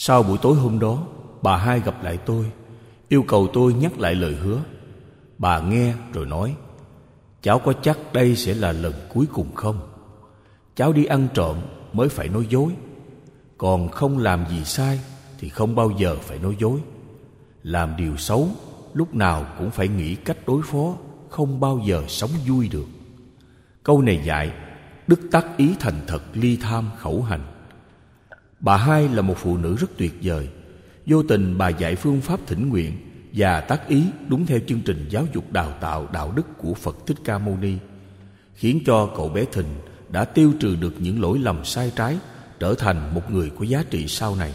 Sau buổi tối hôm đó, bà hai gặp lại tôi, yêu cầu tôi nhắc lại lời hứa. Bà nghe rồi nói: cháu có chắc đây sẽ là lần cuối cùng không? Cháu đi ăn trộm mới phải nói dối, còn không làm gì sai thì không bao giờ phải nói dối. Làm điều xấu lúc nào cũng phải nghĩ cách đối phó, không bao giờ sống vui được. Câu này dạy đức tác ý, thành thật, ly tham, khẩu hành. Bà hai là một phụ nữ rất tuyệt vời. Vô tình bà dạy phương pháp thỉnh nguyện và tác ý đúng theo chương trình giáo dục đào tạo đạo đức của Phật Thích Ca Mâu Ni, khiến cho cậu bé Thìn đã tiêu trừ được những lỗi lầm sai trái, trở thành một người có giá trị sau này.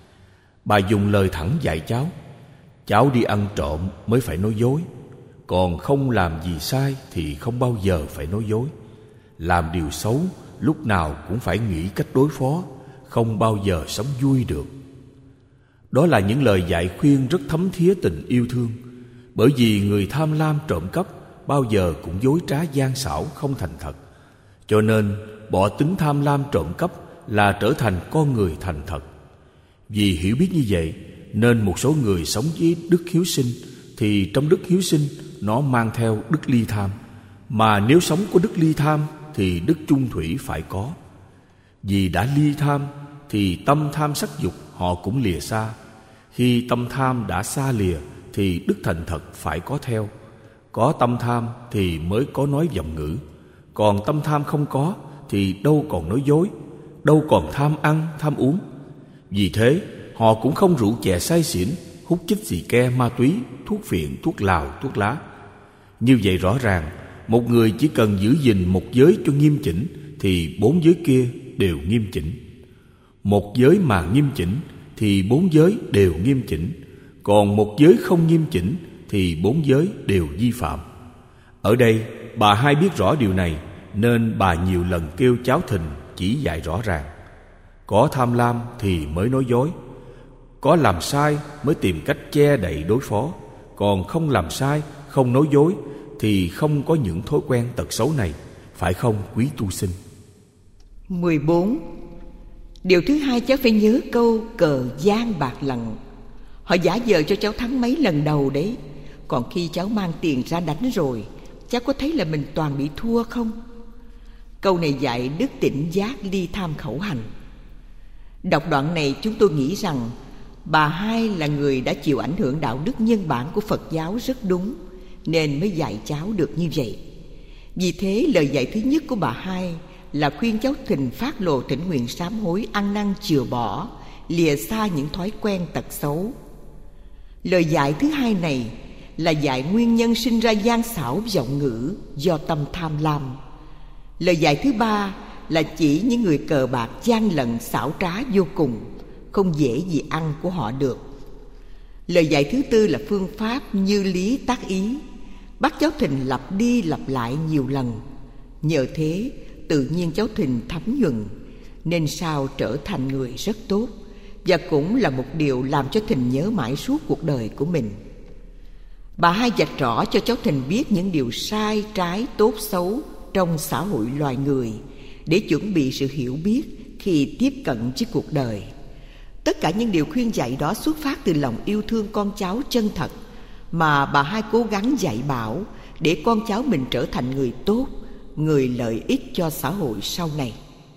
Bà dùng lời thẳng dạy cháu: cháu đi ăn trộm mới phải nói dối, còn không làm gì sai thì không bao giờ phải nói dối. Làm điều xấu lúc nào cũng phải nghĩ cách đối phó, không bao giờ sống vui được. Đó là những lời dạy khuyên rất thấm thía tình yêu thương. Bởi vì người tham lam trộm cắp bao giờ cũng dối trá gian xảo, không thành thật. Cho nên bỏ tính tham lam trộm cắp là trở thành con người thành thật. Vì hiểu biết như vậy nên một số người sống với đức hiếu sinh, thì trong đức hiếu sinh nó mang theo đức ly tham. Mà nếu sống có đức ly tham thì đức chung thủy phải có. Vì đã ly tham thì tâm tham sắc dục họ cũng lìa xa. Khi tâm tham đã xa lìa thì đức thành thật phải có theo. Có tâm tham thì mới có nói vọng ngữ, còn tâm tham không có thì đâu còn nói dối, đâu còn tham ăn, tham uống. Vì thế họ cũng không rượu chè say xỉn, hút chích xì ke, ma túy, thuốc phiện, thuốc lào, thuốc lá. Như vậy rõ ràng, một người chỉ cần giữ gìn một giới cho nghiêm chỉnh thì bốn giới kia đều nghiêm chỉnh. Một giới mà nghiêm chỉnh thì bốn giới đều nghiêm chỉnh, còn một giới không nghiêm chỉnh thì bốn giới đều vi phạm. Ở đây bà hai biết rõ điều này, nên bà nhiều lần kêu cháu Thìn chỉ dạy rõ ràng. Có tham lam thì mới nói dối, có làm sai mới tìm cách che đậy đối phó, còn không làm sai, không nói dối thì không có những thói quen tật xấu này. Phải không quý tu sinh? 14. Điều thứ hai, cháu phải nhớ câu cờ gian bạc lận. Họ giả vờ cho cháu thắng mấy lần đầu đấy, còn khi cháu mang tiền ra đánh rồi, cháu có thấy là mình toàn bị thua không? Câu này dạy đức tỉnh giác, ly tham, khẩu hành. Đọc đoạn này chúng tôi nghĩ rằng bà hai là người đã chịu ảnh hưởng đạo đức nhân bản của Phật giáo rất đúng, nên mới dạy cháu được như vậy. Vì thế lời dạy thứ nhất của bà hai là khuyên cháu Thìn phát lộ thỉnh nguyện sám hối, ăn năn chừa bỏ, lìa xa những thói quen tật xấu. Lời dạy thứ hai này là dạy nguyên nhân sinh ra gian xảo vọng ngữ do tâm tham lam. Lời dạy thứ ba là chỉ những người cờ bạc gian lận xảo trá vô cùng, không dễ gì ăn của họ được. Lời dạy thứ tư là phương pháp như lý tác ý, bắt cháu Thìn lặp đi lặp lại nhiều lần. Nhờ thế tự nhiên cháu Thìn thấm nhuần, nên sau trở thành người rất tốt, và cũng là một điều làm cho Thìn nhớ mãi suốt cuộc đời của mình. Bà hai vạch rõ cho cháu Thìn biết những điều sai trái, tốt xấu trong xã hội loài người, để chuẩn bị sự hiểu biết khi tiếp cận với cuộc đời. Tất cả những điều khuyên dạy đó xuất phát từ lòng yêu thương con cháu chân thật, mà bà hai cố gắng dạy bảo để con cháu mình trở thành người tốt, người lợi ích cho xã hội sau này.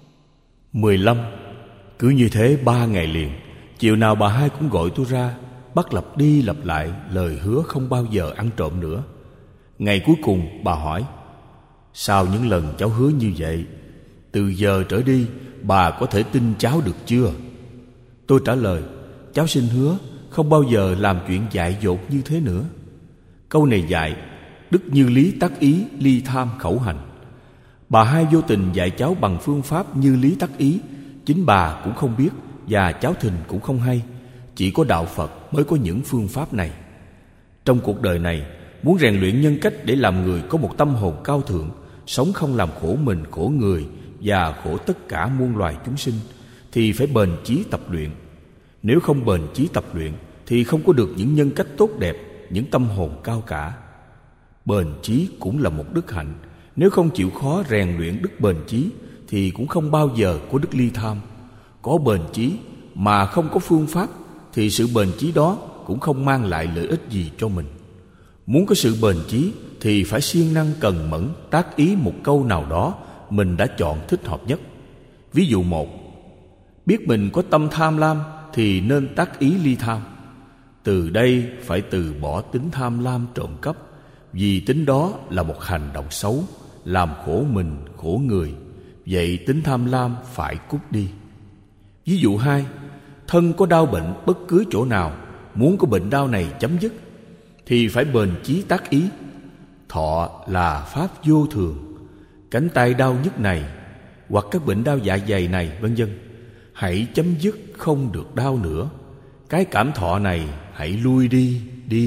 15. Cứ như thế 3 ngày liền, chiều nào bà hai cũng gọi tôi ra, bắt lặp đi lặp lại lời hứa không bao giờ ăn trộm nữa. Ngày cuối cùng bà hỏi: sau những lần cháu hứa như vậy, từ giờ trở đi bà có thể tin cháu được chưa? Tôi trả lời: cháu xin hứa không bao giờ làm chuyện dại dột như thế nữa. Câu này dạy đức như lý tác ý, ly tham, khẩu hành. Bà hai vô tình dạy cháu bằng phương pháp như lý tác ý. Chính bà cũng không biết và cháu Thìn cũng không hay. Chỉ có đạo Phật mới có những phương pháp này. Trong cuộc đời này, muốn rèn luyện nhân cách để làm người có một tâm hồn cao thượng, sống không làm khổ mình, khổ người và khổ tất cả muôn loài chúng sinh, thì phải bền chí tập luyện. Nếu không bền chí tập luyện thì không có được những nhân cách tốt đẹp, những tâm hồn cao cả. Bền chí cũng là một đức hạnh. Nếu không chịu khó rèn luyện đức bền chí thì cũng không bao giờ có đức ly tham. Có bền chí mà không có phương pháp thì sự bền chí đó cũng không mang lại lợi ích gì cho mình. Muốn có sự bền chí thì phải siêng năng cần mẫn tác ý một câu nào đó mình đã chọn thích hợp nhất. Ví dụ 1, biết mình có tâm tham lam thì nên tác ý ly tham. Từ đây phải từ bỏ tính tham lam trộm cắp, vì tính đó là một hành động xấu, làm khổ mình, khổ người. Vậy tính tham lam phải cút đi. Ví dụ 2, thân có đau bệnh bất cứ chỗ nào, muốn có bệnh đau này chấm dứt thì phải bền chí tác ý. Thọ là pháp vô thường, cánh tay đau nhức này hoặc các bệnh đau dạ dày này vân vân, hãy chấm dứt không được đau nữa. Cái cảm thọ này hãy lui đi.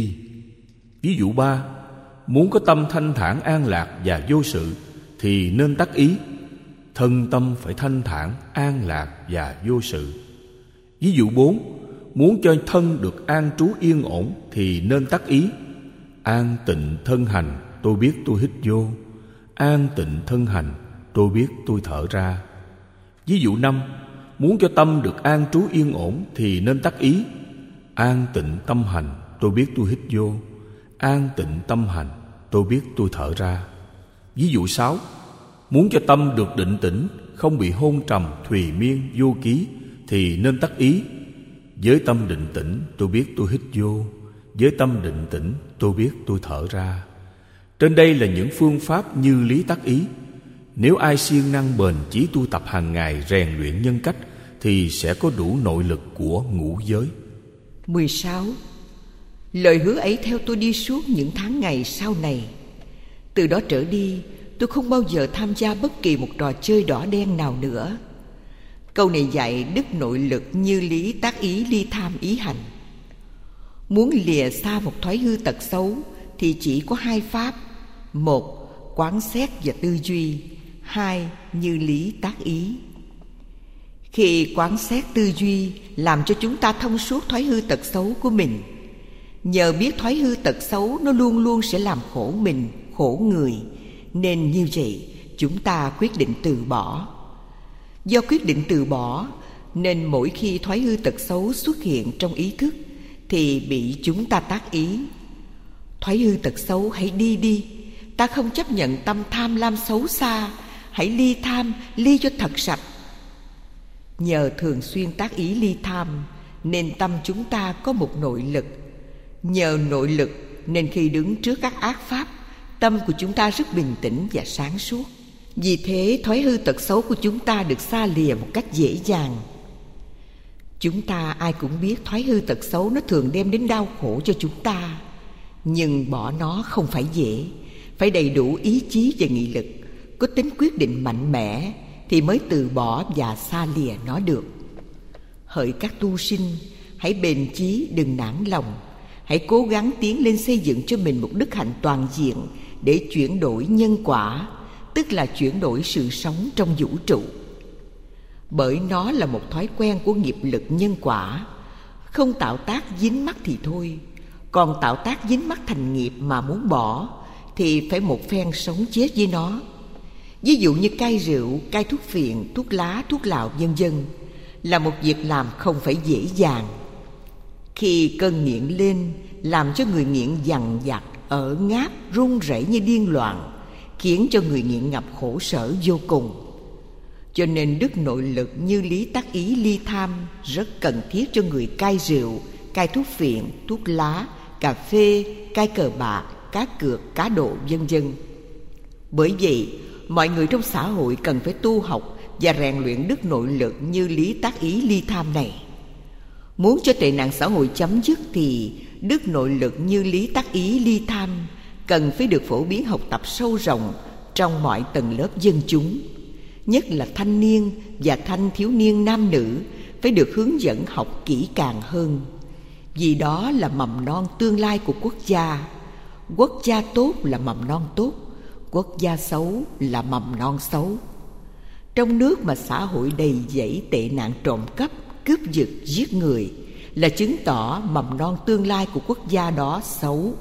Ví dụ 3, muốn có tâm thanh thản an lạc và vô sự thì nên tác ý. Thân tâm phải thanh thản an lạc và vô sự. Ví dụ 4, muốn cho thân được an trú yên ổn thì nên tác ý. An tịnh thân hành, tôi biết tôi hít vô. An tịnh thân hành, tôi biết tôi thở ra. Ví dụ 5, muốn cho tâm được an trú yên ổn thì nên tác ý. An tịnh tâm hành, tôi biết tôi hít vô. An tịnh tâm hành, tôi biết tôi thở ra. Ví dụ 6, muốn cho tâm được định tĩnh, không bị hôn trầm, thùy miên, vô ký thì nên tác ý. Với tâm định tĩnh, tôi biết tôi hít vô. Với tâm định tĩnh, tôi biết tôi thở ra. Trên đây là những phương pháp như lý tác ý. Nếu ai siêng năng bền chí tu tập hàng ngày rèn luyện nhân cách thì sẽ có đủ nội lực của ngũ giới. 16. Lời hứa ấy theo tôi đi suốt những tháng ngày sau này. Từ đó trở đi, tôi không bao giờ tham gia bất kỳ một trò chơi đỏ đen nào nữa. Câu này dạy đức nội lực như lý tác ý ly tham ý hành. Muốn lìa xa một thói hư tật xấu thì chỉ có 2 pháp: 1, quán xét và tư duy; 2, như lý tác ý. Khi quán xét tư duy làm cho chúng ta thông suốt thói hư tật xấu của mình. Nhờ biết thói hư tật xấu nó luôn luôn sẽ làm khổ mình, khổ người, nên như vậy chúng ta quyết định từ bỏ. Do quyết định từ bỏ nên mỗi khi thói hư tật xấu xuất hiện trong ý thức thì bị chúng ta tác ý. Thói hư tật xấu hãy đi. Ta không chấp nhận tâm tham lam xấu xa, hãy ly tham, ly cho thật sạch. Nhờ thường xuyên tác ý ly tham nên tâm chúng ta có một nội lực. Nhờ nội lực nên khi đứng trước các ác pháp, tâm của chúng ta rất bình tĩnh và sáng suốt. Vì thế thói hư tật xấu của chúng ta được xa lìa một cách dễ dàng. Chúng ta ai cũng biết thói hư tật xấu nó thường đem đến đau khổ cho chúng ta. Nhưng bỏ nó không phải dễ, phải đầy đủ ý chí và nghị lực, có tính quyết định mạnh mẽ thì mới từ bỏ và xa lìa nó được. Hỡi các tu sinh, hãy bền chí đừng nản lòng. Hãy cố gắng tiến lên xây dựng cho mình một đức hạnh toàn diện để chuyển đổi nhân quả, tức là chuyển đổi sự sống trong vũ trụ. Bởi nó là một thói quen của nghiệp lực nhân quả. Không tạo tác dính mắc thì thôi, còn tạo tác dính mắc thành nghiệp mà muốn bỏ thì phải một phen sống chết với nó. Ví dụ như cai rượu, cai thuốc phiện, thuốc lá, thuốc lào vân vân là một việc làm không phải dễ dàng. Khi cơn nghiện lên làm cho người nghiện dằn vặt, ở ngáp, run rẩy như điên loạn, khiến cho người nghiện ngập khổ sở vô cùng. Cho nên đức nội lực như lý tác ý ly tham rất cần thiết cho người cai rượu, cai thuốc phiện, thuốc lá, cà phê, cai cờ bạc, cá cược, cá độ vân vân. Bởi vậy, mọi người trong xã hội cần phải tu học và rèn luyện đức nội lực như lý tác ý ly tham này. Muốn cho tệ nạn xã hội chấm dứt thì đức nội lực như lý tác ý ly tham cần phải được phổ biến học tập sâu rộng trong mọi tầng lớp dân chúng. Nhất là thanh niên và thanh thiếu niên nam nữ phải được hướng dẫn học kỹ càng hơn. Vì đó là mầm non tương lai của quốc gia. Quốc gia tốt là mầm non tốt, quốc gia xấu là mầm non xấu. Trong nước mà xã hội đầy dẫy tệ nạn trộm cắp, cướp giật, giết người là chứng tỏ mầm non tương lai của quốc gia đó xấu.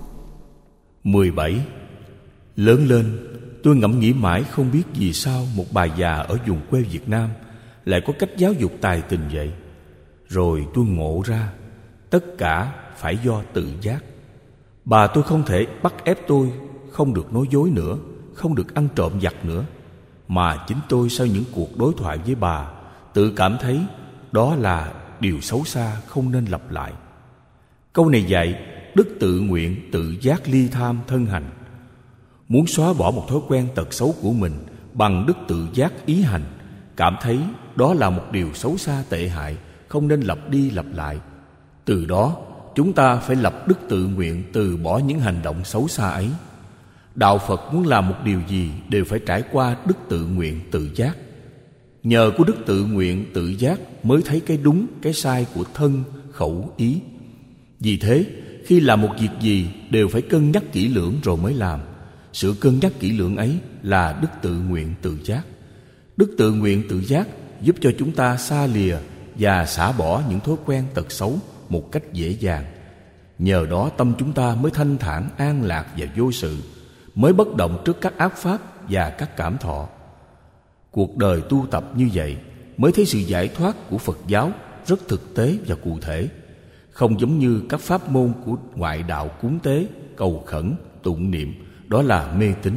17. Lớn lên, tôi ngẫm nghĩ mãi không biết vì sao một bà già ở vùng quê Việt Nam lại có cách giáo dục tài tình vậy. Rồi tôi ngộ ra tất cả phải do tự giác. Bà tôi không thể bắt ép tôi không được nói dối nữa, không được ăn trộm vặt nữa, mà chính tôi sau những cuộc đối thoại với bà tự cảm thấy đó là điều xấu xa không nên lặp lại. Câu này dạy đức tự nguyện, tự giác ly tham thân hành. Muốn xóa bỏ một thói quen tật xấu của mình bằng đức tự giác ý hành, cảm thấy đó là một điều xấu xa tệ hại, không nên lặp đi lặp lại. Từ đó chúng ta phải lập đức tự nguyện từ bỏ những hành động xấu xa ấy. Đạo Phật muốn làm một điều gì đều phải trải qua đức tự nguyện tự giác. Nhờ có đức tự nguyện tự giác mới thấy cái đúng cái sai của thân, khẩu, ý. Vì thế khi làm một việc gì đều phải cân nhắc kỹ lưỡng rồi mới làm. Sự cân nhắc kỹ lưỡng ấy là đức tự nguyện tự giác. Đức tự nguyện tự giác giúp cho chúng ta xa lìa và xả bỏ những thói quen tật xấu một cách dễ dàng. Nhờ đó tâm chúng ta mới thanh thản, an lạc và vô sự, mới bất động trước các ác pháp và các cảm thọ. Cuộc đời tu tập như vậy mới thấy sự giải thoát của Phật giáo rất thực tế và cụ thể, không giống như các pháp môn của ngoại đạo cúng tế, cầu khẩn, tụng niệm, đó là mê tín.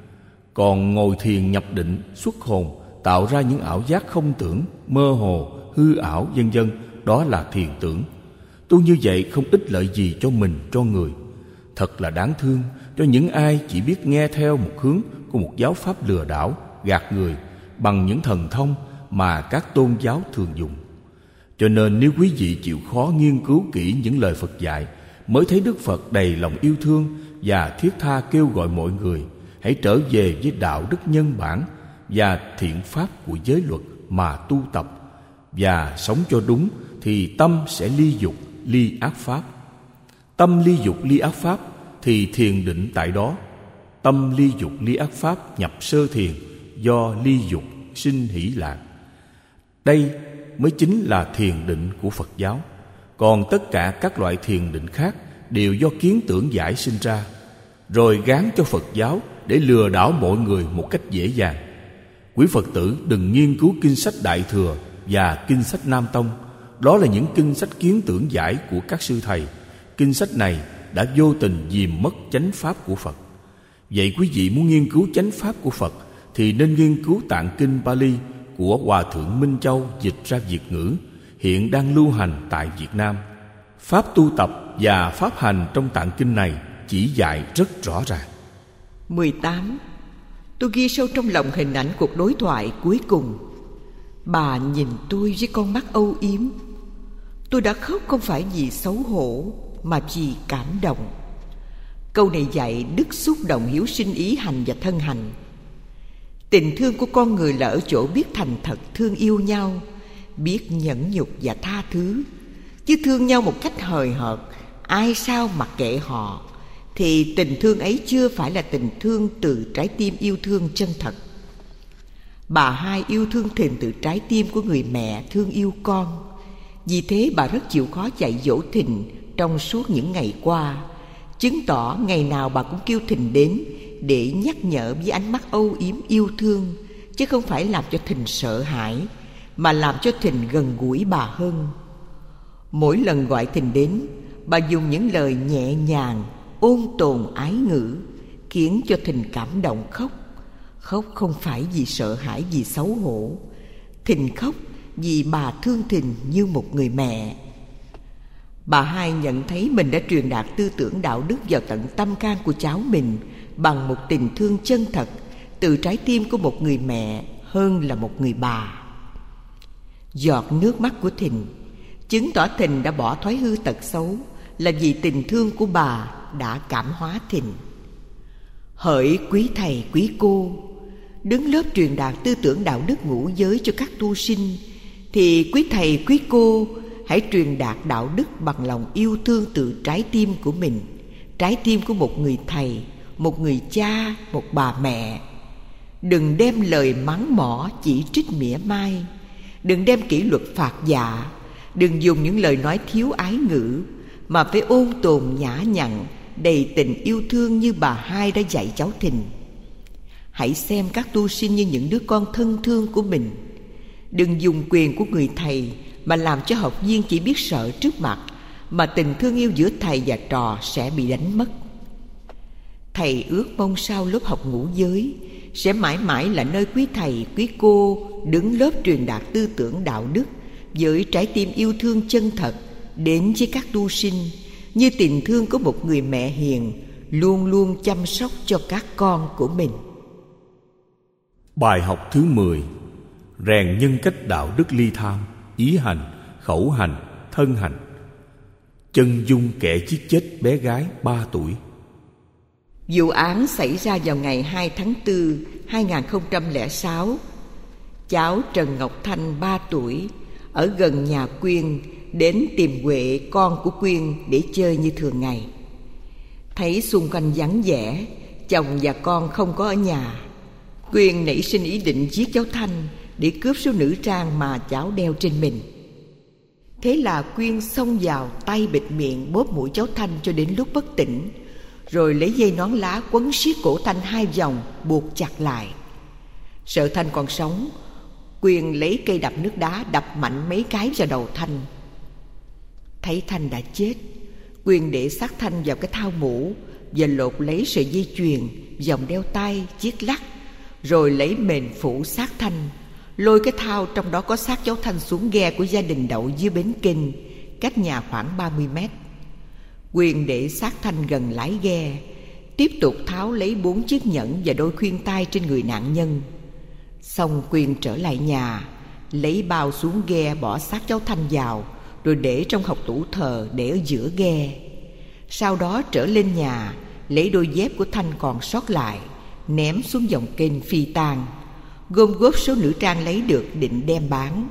Còn ngồi thiền nhập định, xuất hồn, tạo ra những ảo giác không tưởng, mơ hồ, hư ảo vân vân, đó là thiền tưởng. Tu như vậy không ích lợi gì cho mình, cho người. Thật là đáng thương cho những ai chỉ biết nghe theo một hướng của một giáo pháp lừa đảo, gạt người bằng những thần thông mà các tôn giáo thường dùng. Cho nên nếu quý vị chịu khó nghiên cứu kỹ những lời Phật dạy, mới thấy Đức Phật đầy lòng yêu thương và thiết tha kêu gọi mọi người hãy trở về với đạo đức nhân bản và thiện pháp của giới luật mà tu tập, và sống cho đúng thì tâm sẽ ly dục, ly ác pháp. Tâm ly dục, ly ác pháp thì thiền định tại đó. Tâm ly dục, ly ác pháp nhập sơ thiền, do ly dục sinh hỷ lạc. Đây mới chính là thiền định của Phật giáo. Còn tất cả các loại thiền định khác đều do kiến tưởng giải sinh ra, rồi gán cho Phật giáo để lừa đảo mọi người một cách dễ dàng. Quý Phật tử đừng nghiên cứu kinh sách Đại Thừa và kinh sách Nam Tông. Đó là những kinh sách kiến tưởng giải của các sư thầy. Kinh sách này đã vô tình dìm mất chánh pháp của Phật. Vậy quý vị muốn nghiên cứu chánh pháp của Phật thì nên nghiên cứu tạng kinh Pali của Hòa Thượng Minh Châu dịch ra Việt ngữ, hiện đang lưu hành tại Việt Nam. Pháp tu tập và pháp hành trong tạng kinh này chỉ dạy rất rõ ràng. 18. Tôi ghi sâu trong lòng hình ảnh cuộc đối thoại cuối cùng. Bà nhìn tôi với con mắt âu yếm. Tôi đã khóc không phải vì xấu hổ mà vì cảm động. Câu này dạy đức xúc động hiếu sinh ý hành và thân hành. Tình thương của con người là ở chỗ biết thành thật thương yêu nhau, biết nhẫn nhục và tha thứ. Chứ thương nhau một cách hời hợt, ai sao mặc kệ họ, thì tình thương ấy chưa phải là tình thương từ trái tim yêu thương chân thật. Bà Hai yêu thương Thìn từ trái tim của người mẹ thương yêu con. Vì thế bà rất chịu khó dạy dỗ Thìn trong suốt những ngày qua, chứng tỏ ngày nào bà cũng kêu Thìn đến để nhắc nhở với ánh mắt âu yếm yêu thương, chứ không phải làm cho Thìn sợ hãi, mà làm cho Thìn gần gũi bà hơn. Mỗi lần gọi Thìn đến, bà dùng những lời nhẹ nhàng, ôn tồn ái ngữ, khiến cho Thìn cảm động khóc. Khóc không phải vì sợ hãi, vì xấu hổ. Thìn khóc vì bà thương Thìn như một người mẹ. Bà Hai nhận thấy mình đã truyền đạt tư tưởng đạo đức vào tận tâm can của cháu mình bằng một tình thương chân thật từ trái tim của một người mẹ hơn là một người bà. Giọt nước mắt của Thìn chứng tỏ Thìn đã bỏ thói hư tật xấu, là vì tình thương của bà đã cảm hóa Thìn. Hỡi quý thầy quý cô, đứng lớp truyền đạt tư tưởng đạo đức ngũ giới cho các tu sinh, thì quý thầy quý cô hãy truyền đạt đạo đức bằng lòng yêu thương từ trái tim của mình, trái tim của một người thầy, một người cha, một bà mẹ. Đừng đem lời mắng mỏ chỉ trích mỉa mai, đừng đem kỷ luật phạt dạ, đừng dùng những lời nói thiếu ái ngữ, mà phải ôn tồn nhã nhặn, đầy tình yêu thương như bà Hai đã dạy cháu Thìn. Hãy xem các tu sinh như những đứa con thân thương của mình. Đừng dùng quyền của người thầy mà làm cho học viên chỉ biết sợ trước mặt, mà tình thương yêu giữa thầy và trò sẽ bị đánh mất. Thầy ước mong sau lớp học ngũ giới sẽ mãi mãi là nơi quý thầy, quý cô đứng lớp truyền đạt tư tưởng đạo đức với trái tim yêu thương chân thật đến với các tu sinh, như tình thương của một người mẹ hiền luôn luôn chăm sóc cho các con của mình. Bài học thứ 10: rèn nhân cách đạo đức ly tham, ý hành, khẩu hành, thân hành. Chân dung kẻ giết chết bé gái 3 tuổi. Vụ án xảy ra vào ngày 2 tháng 4, 2006. Cháu Trần Ngọc Thanh 3 tuổi ở gần nhà Quyên đến tìm Huệ, con của Quyên, để chơi như thường ngày. Thấy xung quanh vắng vẻ, chồng và con không có ở nhà, Quyên nảy sinh ý định giết cháu Thanh để cướp số nữ trang mà cháu đeo trên mình. Thế là Quyên xông vào, tay bịt miệng bóp mũi cháu Thanh cho đến lúc bất tỉnh, rồi lấy dây nón lá quấn siết cổ Thanh 2 vòng, buộc chặt lại. Sợ Thanh còn sống, Quyên lấy cây đập nước đá đập mạnh mấy cái vào đầu Thanh. Thấy Thanh đã chết, Quyên để xác Thanh vào cái thau mũ và lột lấy sợi dây chuyền, vòng đeo tay, chiếc lắc, rồi lấy mền phủ xác Thanh, lôi cái thau trong đó có xác cháu Thanh xuống ghe của gia đình đậu dưới bến kênh, cách nhà khoảng 30 mét. Quyên để xác Thanh gần lái ghe, tiếp tục tháo lấy 4 chiếc nhẫn và đôi khuyên tai trên người nạn nhân. Xong Quyên trở lại nhà, lấy bao xuống ghe bỏ xác cháu Thanh vào, rồi để trong hộc tủ thờ để ở giữa ghe. Sau đó trở lên nhà, lấy đôi dép của Thanh còn sót lại, ném xuống dòng kênh phi tang, gom góp số nữ trang lấy được định đem bán.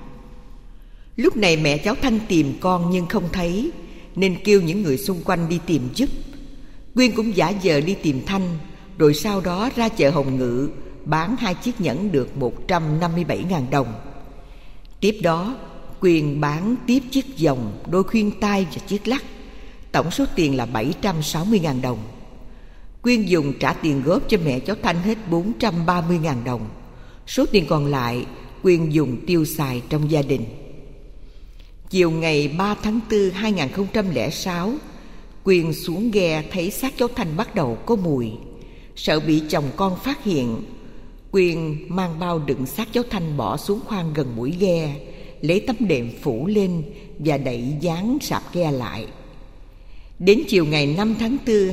Lúc này mẹ cháu Thanh tìm con nhưng không thấy, nên kêu những người xung quanh đi tìm giúp. Quyên cũng giả vờ đi tìm Thanh, rồi sau đó ra chợ Hồng Ngự bán 2 chiếc nhẫn được 157.000 đồng. Tiếp đó Quyên bán tiếp chiếc vòng, đôi khuyên tai và chiếc lắc, tổng số tiền là 760.000 đồng. Quyên dùng trả tiền góp cho mẹ cháu Thanh hết 430.000 đồng. Số tiền còn lại Quyên dùng tiêu xài trong gia đình. Chiều ngày 3 tháng 4, 2006, Quyên xuống ghe thấy xác cháu Thanh bắt đầu có mùi. Sợ bị chồng con phát hiện, Quyên mang bao đựng xác cháu Thanh bỏ xuống khoang gần mũi ghe, lấy tấm đệm phủ lên và đậy dán sạp ghe lại. Đến chiều ngày 5 tháng 4,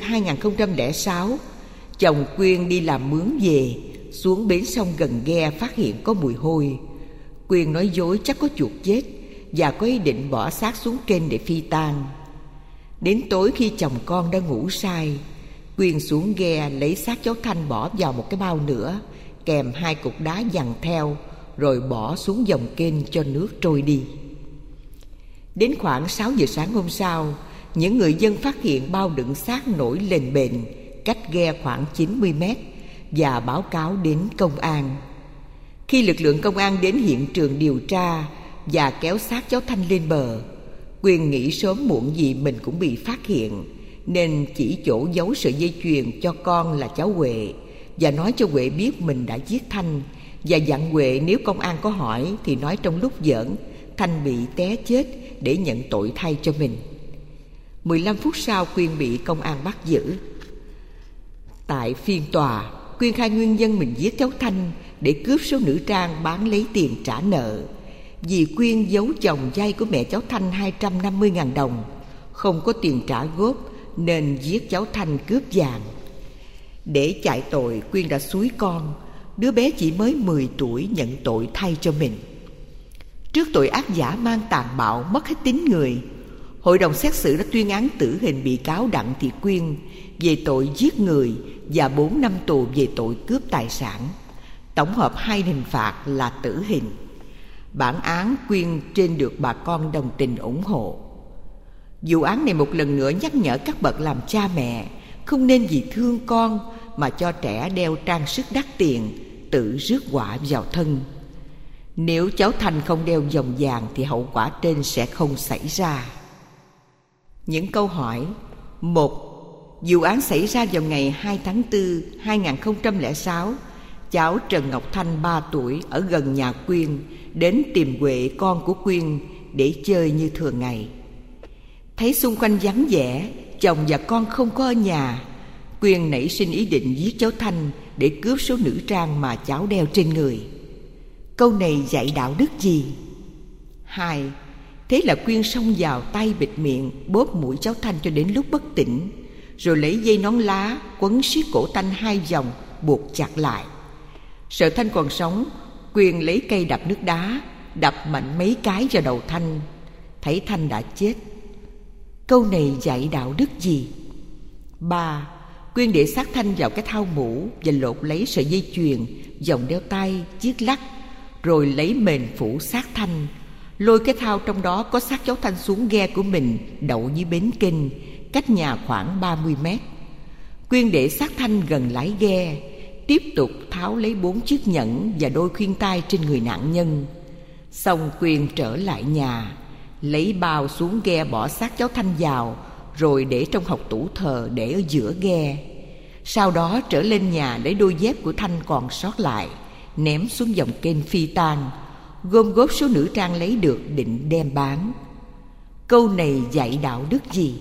2006, chồng Quyên đi làm mướn về, xuống bến sông gần ghe phát hiện có mùi hôi. Quyên nói dối chắc có chuột chết và có ý định bỏ xác xuống kênh để phi tang. Đến tối khi chồng con đã ngủ say, Quyên xuống ghe lấy xác cháu Thanh bỏ vào một cái bao nữa, kèm 2 cục đá dằn theo, rồi bỏ xuống dòng kênh cho nước trôi đi. Đến khoảng 6 giờ sáng hôm sau, những người dân phát hiện bao đựng xác nổi lềnh bềnh cách ghe khoảng 90 mét và báo cáo đến công an. Khi lực lượng công an đến hiện trường điều tra và kéo xác cháu Thanh lên bờ, Quyên nghĩ sớm muộn gì mình cũng bị phát hiện, nên chỉ chỗ giấu sợi dây chuyền cho con là cháu Huệ và nói cho Huệ biết mình đã giết Thanh, và dặn Huệ nếu công an có hỏi thì nói trong lúc giỡn Thanh bị té chết để nhận tội thay cho mình. 15 phút sau Quyên bị công an bắt giữ. Tại phiên tòa, Quyên khai nguyên nhân mình giết cháu Thanh để cướp số nữ trang bán lấy tiền trả nợ. Vì Quyên giấu chồng vay của mẹ cháu Thanh 250.000 đồng, không có tiền trả góp nên giết cháu Thanh cướp vàng. Để chạy tội, Quyên đã xúi con, đứa bé chỉ mới 10 tuổi, nhận tội thay cho mình. Trước tội ác dã man tàn bạo, mất hết tính người, hội đồng xét xử đã tuyên án tử hình bị cáo Đặng Thị Quyên về tội giết người và 4 năm tù về tội cướp tài sản. Tổng hợp 2 hình phạt là tử hình. Bản án Quyên trên được bà con đồng tình ủng hộ. Vụ án này một lần nữa nhắc nhở các bậc làm cha mẹ không nên vì thương con mà cho trẻ đeo trang sức đắt tiền, tự rước họa vào thân. Nếu cháu Thanh không đeo vòng vàng thì hậu quả trên sẽ không xảy ra. Những câu hỏi. 1. Vụ án xảy ra vào ngày 2 tháng 4, 2006. Cháu Trần Ngọc Thanh 3 tuổi ở gần nhà Quyên đến tìm Huệ, con của Quyên, để chơi như thường ngày. Thấy xung quanh vắng vẻ, chồng và con không có ở nhà, Quyên nảy sinh ý định giết cháu Thanh để cướp số nữ trang mà cháu đeo trên người. Câu này dạy đạo đức gì? 2. Thế là Quyên xông vào tay bịt miệng, bóp mũi cháu Thanh cho đến lúc bất tỉnh, rồi lấy dây nón lá quấn siết cổ Thanh 2 vòng, buộc chặt lại. Sợ Thanh còn sống, Quyên lấy cây đập nước đá, đập mạnh mấy cái vào đầu Thanh. Thấy Thanh đã chết. Câu này dạy đạo đức gì? 3. Quyên để xác Thanh vào cái thau mũ và lột lấy sợi dây chuyền, vòng đeo tay, chiếc lắc, rồi lấy mền phủ xác Thanh, lôi cái thau trong đó có xác cháu Thanh xuống ghe của mình đậu dưới bến kênh, cách nhà khoảng 30 mét. Quyên để xác Thanh gần lái ghe, tiếp tục tháo lấy 4 chiếc nhẫn và đôi khuyên tai trên người nạn nhân. Xong Quyên trở lại nhà, lấy bao xuống ghe bỏ xác cháu Thanh vào, rồi để trong hộc tủ thờ để ở giữa ghe. Sau đó trở lên nhà lấy đôi dép của Thanh còn sót lại, ném xuống dòng kênh phi tang, gom góp số nữ trang lấy được định đem bán. Câu này dạy đạo đức gì?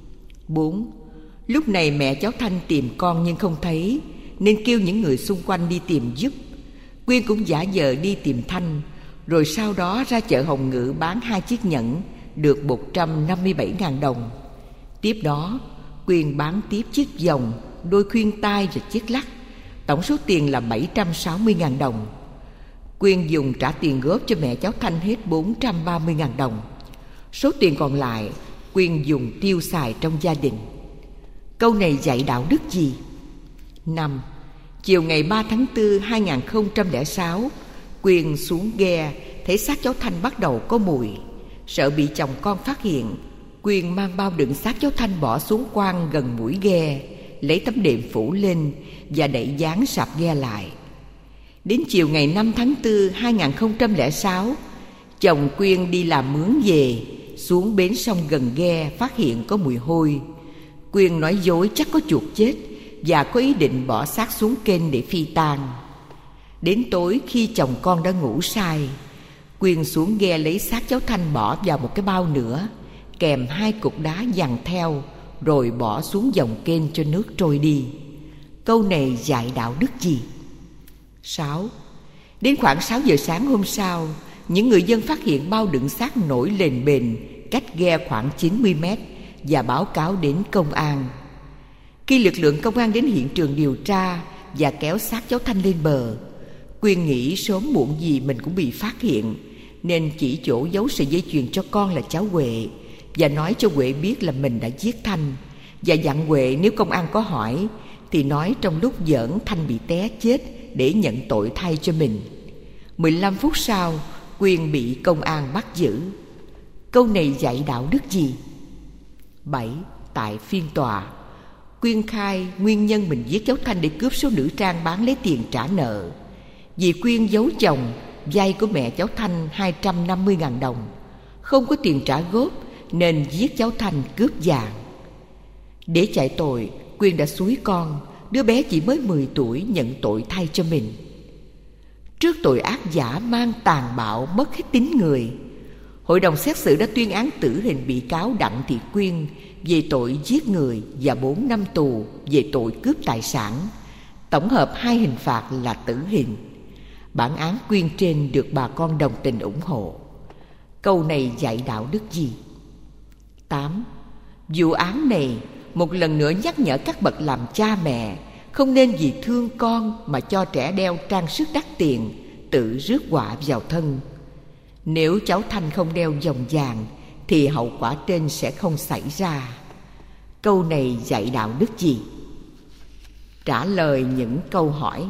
4. Lúc này mẹ cháu Thanh tìm con nhưng không thấy, nên kêu những người xung quanh đi tìm giúp. Quyên cũng giả vờ đi tìm Thanh, rồi sau đó ra chợ Hồng Ngự bán 2 chiếc nhẫn, được 157.000 đồng. Tiếp đó Quyên bán tiếp chiếc vòng, đôi khuyên tai và chiếc lắc, tổng số tiền là 760.000 đồng. Quyên dùng trả tiền góp cho mẹ cháu Thanh hết 430.000 đồng. Số tiền còn lại Quyên dùng tiêu xài trong gia đình. Câu này dạy đạo đức gì? 5. Chiều ngày 3 tháng 4 2006, Quyên xuống ghe, thấy xác cháu Thanh bắt đầu có mùi. Sợ bị chồng con phát hiện, Quyên mang bao đựng xác cháu Thanh bỏ xuống khoang gần mũi ghe, lấy tấm đệm phủ lên và đậy dán sạp ghe lại. Đến chiều ngày 5 tháng 4 2006, chồng Quyên đi làm mướn về, xuống bến sông gần ghe phát hiện có mùi hôi. Quyên nói dối chắc có chuột chết và có ý định bỏ xác xuống kênh để phi tang. Đến tối khi chồng con đã ngủ say, Quyên xuống ghe lấy xác cháu Thanh bỏ vào một cái bao nữa, kèm 2 cục đá dằn theo, rồi bỏ xuống dòng kênh cho nước trôi đi. Câu này dạy đạo đức gì? 6. Đến khoảng 6 giờ sáng hôm sau, những người dân phát hiện bao đựng xác nổi lềnh bềnh cách ghe khoảng 90 mét và báo cáo đến công an. Khi lực lượng công an đến hiện trường điều tra và kéo xác cháu Thanh lên bờ, Quyên nghĩ sớm muộn gì mình cũng bị phát hiện, nên chỉ chỗ giấu sợi dây chuyền cho con là cháu Huệ và nói cho Huệ biết là mình đã giết Thanh, và dặn Huệ nếu công an có hỏi thì nói trong lúc giỡn Thanh bị té chết để nhận tội thay cho mình. 15 phút sau, Quyên bị công an bắt giữ. Câu này dạy đạo đức gì? 7. Tại phiên tòa, Quyên khai nguyên nhân mình giết cháu Thanh để cướp số nữ trang bán lấy tiền trả nợ. Vì Quyên giấu chồng vay của mẹ cháu Thanh 250.000 đồng, không có tiền trả góp nên giết cháu Thanh cướp vàng. Để chạy tội, Quyên đã xúi con, đứa bé chỉ mới 10 tuổi, nhận tội thay cho mình. Trước tội ác dã man tàn bạo mất hết tính người, hội đồng xét xử đã tuyên án tử hình bị cáo Đặng Thị Quyên về tội giết người và 4 năm tù về tội cướp tài sản, tổng hợp 2 hình phạt là tử hình. Bản án Quyên trên được bà con đồng tình ủng hộ. Câu này dạy đạo đức gì? 8. Vụ án này một lần nữa nhắc nhở các bậc làm cha mẹ không nên vì thương con mà cho trẻ đeo trang sức đắt tiền, tự rước họa vào thân. Nếu cháu Thanh không đeo vòng vàng thì hậu quả trên sẽ không xảy ra. Câu này dạy đạo đức gì? Trả lời những câu hỏi.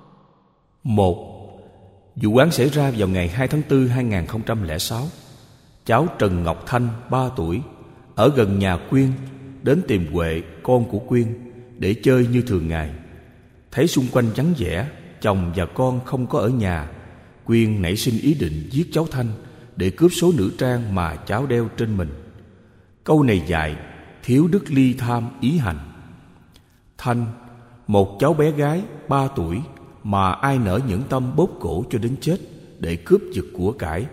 1. Vụ án xảy ra vào ngày 2 tháng 4 2006. Cháu Trần Ngọc Thanh 3 tuổi ở gần nhà Quyên đến tìm Huệ, con của Quyên, để chơi như thường ngày. Thấy xung quanh vắng vẻ, chồng và con không có ở nhà, Quyên nảy sinh ý định giết cháu Thanh để cướp số nữ trang mà cháu đeo trên mình. Câu này dạy thiếu đức ly tham ý hành. Thanh, một cháu bé gái 3 tuổi mà ai nỡ nhẫn tâm bóp cổ cho đến chết để cướp giật của cải,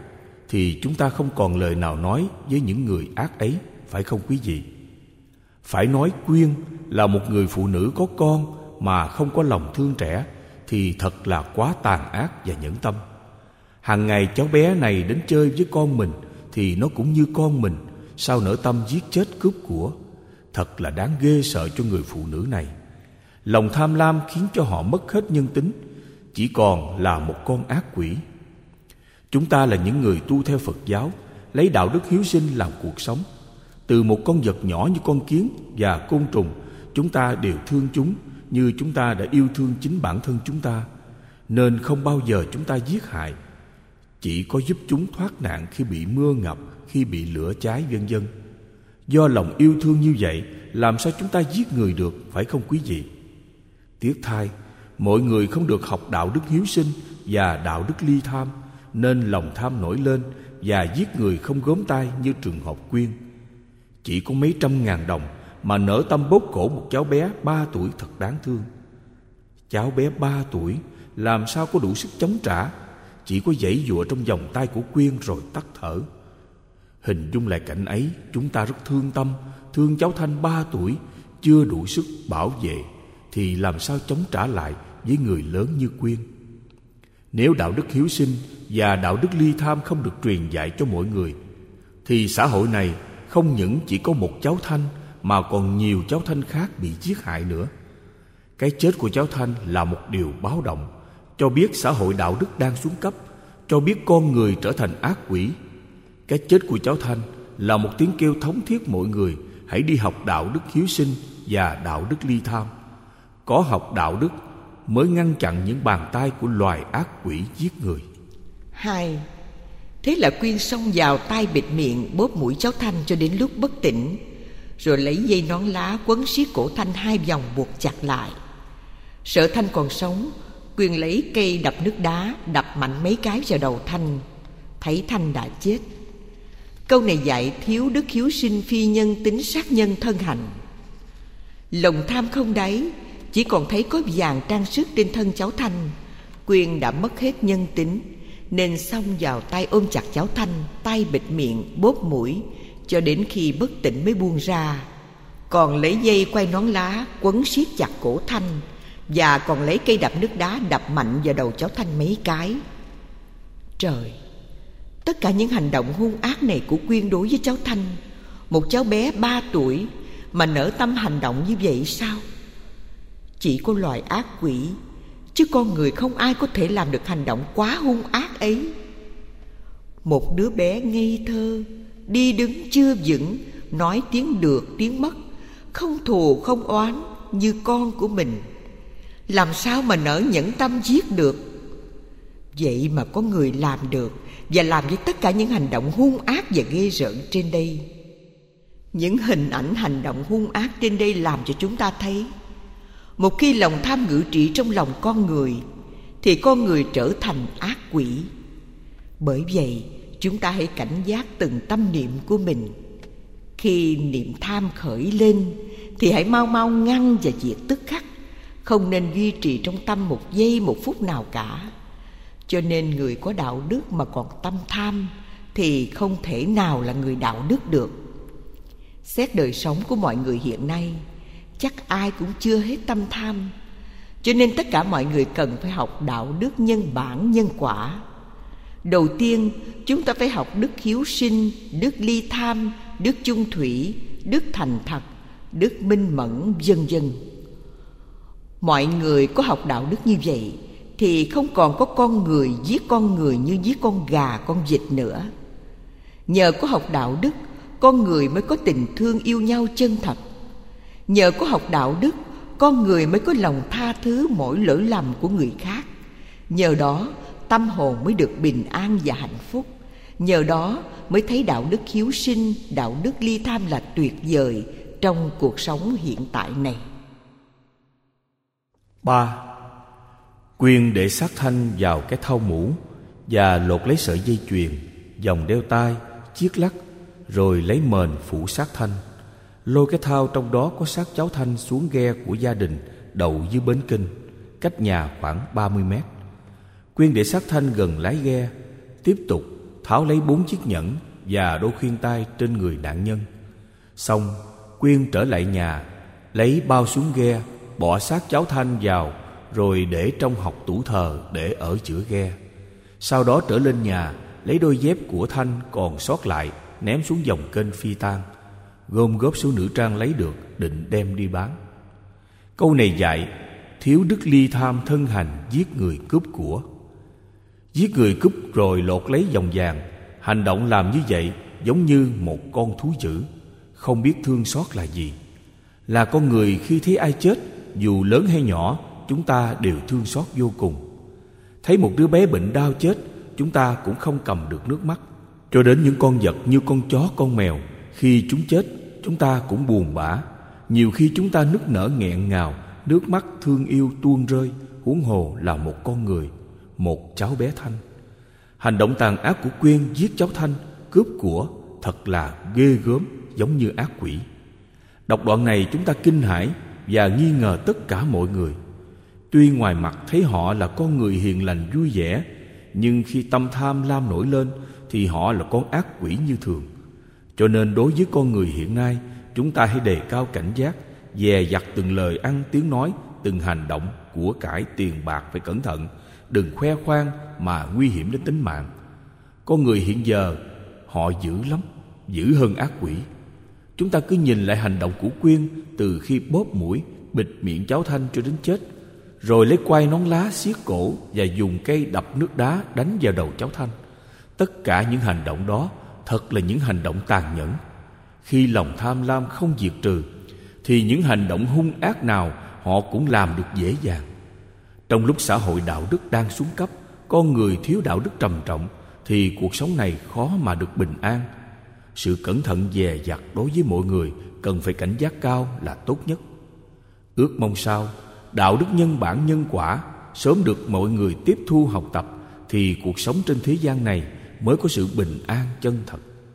thì chúng ta không còn lời nào nói với những người ác ấy, phải không quý vị? Phải nói Quyên là một người phụ nữ có con mà không có lòng thương trẻ thì thật là quá tàn ác và nhẫn tâm. Hàng ngày cháu bé này đến chơi với con mình thì nó cũng như con mình, sao nỡ tâm giết chết cướp của. Thật là đáng ghê sợ cho người phụ nữ này. Lòng tham lam khiến cho họ mất hết nhân tính, chỉ còn là một con ác quỷ. Chúng ta là những người tu theo Phật giáo, lấy đạo đức hiếu sinh làm cuộc sống. Từ một con vật nhỏ như con kiến và côn trùng, chúng ta đều thương chúng như chúng ta đã yêu thương chính bản thân chúng ta. Nên không bao giờ chúng ta giết hại, chỉ có giúp chúng thoát nạn khi bị mưa ngập, khi bị lửa cháy vân vân. Do lòng yêu thương như vậy, làm sao chúng ta giết người được, phải không quý vị? Tiếc thay, mọi người không được học đạo đức hiếu sinh và đạo đức ly tham, nên lòng tham nổi lên và giết người không gớm tay như trường hợp Quyên. Chỉ có mấy trăm ngàn đồng mà nỡ tâm bóp cổ một cháu bé 3 tuổi thật đáng thương. Cháu bé 3 tuổi làm sao có đủ sức chống trả, chỉ có giãy giụa trong vòng tay của Quyên rồi tắt thở. Hình dung lại cảnh ấy, chúng ta rất thương tâm, thương cháu Thanh 3 tuổi chưa đủ sức bảo vệ thì làm sao chống trả lại với người lớn như Quyên. Nếu đạo đức hiếu sinh và đạo đức ly tham không được truyền dạy cho mọi người, thì xã hội này không những chỉ có một cháu Thanh mà còn nhiều cháu Thanh khác bị giết hại nữa. Cái chết của cháu Thanh là một điều báo động, cho biết xã hội đạo đức đang xuống cấp, cho biết con người trở thành ác quỷ. Cái chết của cháu Thanh là một tiếng kêu thống thiết mọi người hãy đi học đạo đức hiếu sinh và đạo đức ly tham. Có học đạo đức mới ngăn chặn những bàn tay của loài ác quỷ giết người. 2. Thế là Quyên xông vào tay bịt miệng, bóp mũi cháu Thanh cho đến lúc bất tỉnh, rồi lấy dây nón lá quấn siết cổ Thanh 2 vòng buộc chặt lại. Sợ Thanh còn sống, Quyên lấy cây đập nước đá đập mạnh mấy cái vào đầu Thanh. Thấy Thanh đã chết. Câu này dạy thiếu đức hiếu sinh phi nhân tính sát nhân thân hành. Lòng tham không đáy, chỉ còn thấy có vàng trang sức trên thân cháu Thanh, Quyên đã mất hết nhân tính, nên xông vào tay ôm chặt cháu Thanh, tay bịt miệng, bóp mũi cho đến khi bất tỉnh mới buông ra. Còn lấy dây quay nón lá quấn siết chặt cổ Thanh, và còn lấy cây đập nước đá đập mạnh vào đầu cháu Thanh mấy cái. Trời! Tất cả những hành động hung ác này của Quyên đối với cháu Thanh, một cháu bé 3 tuổi mà nỡ tâm hành động như vậy sao? Chỉ có loài ác quỷ, chứ con người không ai có thể làm được hành động quá hung ác ấy. Một đứa bé ngây thơ, đi đứng chưa vững, nói tiếng được tiếng mất, không thù không oán như con của mình, làm sao mà nỡ nhẫn tâm giết được? Vậy mà có người làm được, và làm với tất cả những hành động hung ác và ghê rợn trên đây. Những hình ảnh hành động hung ác trên đây làm cho chúng ta thấy, một khi lòng tham ngự trị trong lòng con người, thì con người trở thành ác quỷ. Bởi vậy, chúng ta hãy cảnh giác từng tâm niệm của mình. Khi niệm tham khởi lên, thì hãy mau mau ngăn và diệt tức khắc, không nên duy trì trong tâm một giây một phút nào cả. Cho nên người có đạo đức mà còn tâm tham thì không thể nào là người đạo đức được. Xét đời sống của mọi người hiện nay, chắc ai cũng chưa hết tâm tham. Cho nên tất cả mọi người cần phải học đạo đức nhân bản nhân quả. Đầu tiên, chúng ta phải học đức hiếu sinh, đức ly tham, đức chung thủy, đức thành thật, đức minh mẫn, vân vân. Mọi người có học đạo đức như vậy thì không còn có con người giết con người như giết con gà, con vịt nữa. Nhờ có học đạo đức, con người mới có tình thương yêu nhau chân thật. Nhờ có học đạo đức, con người mới có lòng tha thứ mỗi lỗi lầm của người khác. Nhờ đó, tâm hồn mới được bình an và hạnh phúc. Nhờ đó mới thấy đạo đức hiếu sinh, đạo đức ly tham là tuyệt vời trong cuộc sống hiện tại này. 3. Quyên để xác Thanh vào cái thau mũ và lột lấy sợi dây chuyền, vòng đeo tai, chiếc lắc, rồi lấy mền phủ xác Thanh. Lôi cái thau trong đó có xác cháu Thanh xuống ghe của gia đình đậu dưới bến Kinh, cách nhà khoảng 30 mét. Quyên để xác Thanh gần lái ghe, tiếp tục tháo lấy 4 chiếc nhẫn và đôi khuyên tai trên người nạn nhân. Xong, Quyên trở lại nhà, lấy bao xuống ghe, bỏ xác cháu Thanh vào, rồi để trong hộc tủ thờ để ở giữa ghe. Sau đó trở lên nhà, lấy đôi dép của Thanh còn sót lại, ném xuống dòng kênh Phi Tang, gom góp số nữ trang lấy được, định đem đi bán. Câu này dạy thiếu đức ly tham thân hành giết người cướp của. Giết người cướp rồi lột lấy vòng vàng. Hành động làm như vậy giống như một con thú dữ, không biết thương xót là gì. Là con người khi thấy ai chết, dù lớn hay nhỏ, chúng ta đều thương xót vô cùng. Thấy một đứa bé bệnh đau chết, chúng ta cũng không cầm được nước mắt. Cho đến những con vật như con chó, con mèo, khi chúng chết, chúng ta cũng buồn bã. Nhiều khi chúng ta nức nở nghẹn ngào, nước mắt thương yêu tuôn rơi, huống hồ là một con người, một cháu bé Thanh. Hành động tàn ác của Quyên giết cháu Thanh, cướp của, thật là ghê gớm, giống như ác quỷ. Đọc đoạn này chúng ta kinh hãi và nghi ngờ tất cả mọi người. Tuy ngoài mặt thấy họ là con người hiền lành vui vẻ, nhưng khi tâm tham lam nổi lên thì họ là con ác quỷ như thường. Cho nên đối với con người hiện nay, chúng ta hãy đề cao cảnh giác, dè dặt từng lời ăn tiếng nói, từng hành động, của cải tiền bạc phải cẩn thận, đừng khoe khoang mà nguy hiểm đến tính mạng. Con người hiện giờ họ dữ lắm, dữ hơn ác quỷ. Chúng ta cứ nhìn lại hành động của Quyên từ khi bóp mũi, bịt miệng cháu Thanh cho đến chết, rồi lấy quai nón lá xiết cổ và dùng cây đập nước đá đánh vào đầu cháu Thanh. Tất cả những hành động đó thật là những hành động tàn nhẫn. Khi lòng tham lam không diệt trừ thì những hành động hung ác nào họ cũng làm được dễ dàng. Trong lúc xã hội đạo đức đang xuống cấp, con người thiếu đạo đức trầm trọng, thì cuộc sống này khó mà được bình an. Sự cẩn thận dè dặt đối với mọi người cần phải cảnh giác cao là tốt nhất. Ước mong sao đạo đức nhân bản nhân quả sớm được mọi người tiếp thu học tập, thì cuộc sống trên thế gian này mới có sự bình an chân thật.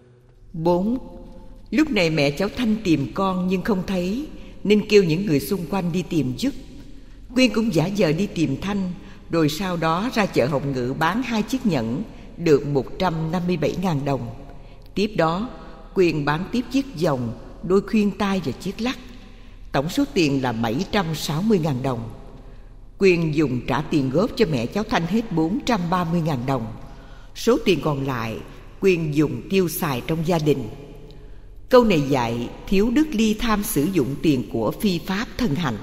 4. Lúc này mẹ cháu Thanh tìm con nhưng không thấy, nên kêu những người xung quanh đi tìm giúp. Quyên cũng giả vờ đi tìm Thanh, rồi sau đó ra chợ Hồng Ngự bán 2 chiếc nhẫn, được 157.000 đồng. Tiếp đó Quyên bán tiếp chiếc vòng, đôi khuyên tai và chiếc lắc. Tổng số tiền là 760.000 đồng. Quyên dùng trả tiền góp cho mẹ cháu Thanh hết 430.000 đồng. Số tiền còn lại Quyên dùng tiêu xài trong gia đình. Câu này dạy thiếu đức ly tham sử dụng tiền của phi pháp thân hành.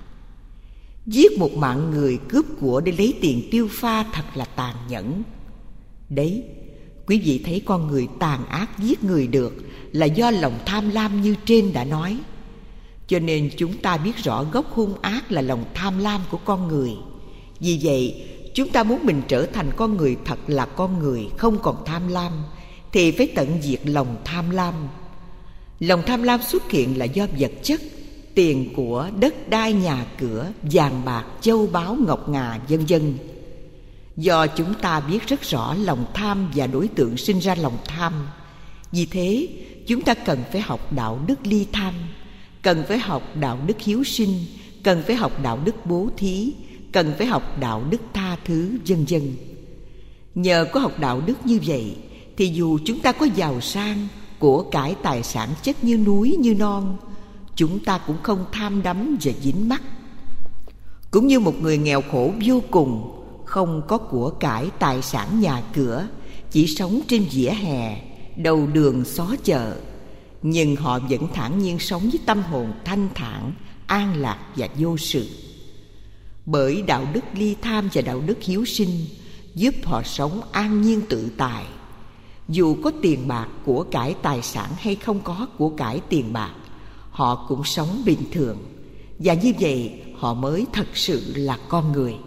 Giết một mạng người, cướp của để lấy tiền tiêu pha thật là tàn nhẫn. Đấy, quý vị thấy con người tàn ác giết người được là do lòng tham lam như trên đã nói. Cho nên chúng ta biết rõ gốc hung ác là lòng tham lam của con người. Vì vậy, chúng ta muốn mình trở thành con người thật là con người, không còn tham lam, thì phải tận diệt lòng tham lam. Lòng tham lam xuất hiện là do vật chất, tiền của, đất đai, nhà cửa, vàng bạc, châu báu, ngọc ngà, vân vân. Do chúng ta biết rất rõ lòng tham và đối tượng sinh ra lòng tham, vì thế chúng ta cần phải học đạo đức ly tham, cần phải học đạo đức hiếu sinh, cần phải học đạo đức bố thí, cần phải học đạo đức tha thứ, vân vân. Nhờ có học đạo đức như vậy thì dù chúng ta có giàu sang, của cải tài sản chất như núi như non, chúng ta cũng không tham đắm và dính mắc. Cũng như một người nghèo khổ vô cùng, không có của cải tài sản nhà cửa, chỉ sống trên vỉa hè, đầu đường xó chợ, nhưng họ vẫn thản nhiên sống với tâm hồn thanh thản, an lạc và vô sự. Bởi đạo đức ly tham và đạo đức hiếu sinh giúp họ sống an nhiên tự tại. Dù có tiền bạc, của cải tài sản hay không có của cải tiền bạc, họ cũng sống bình thường, và như vậy họ mới thật sự là con người.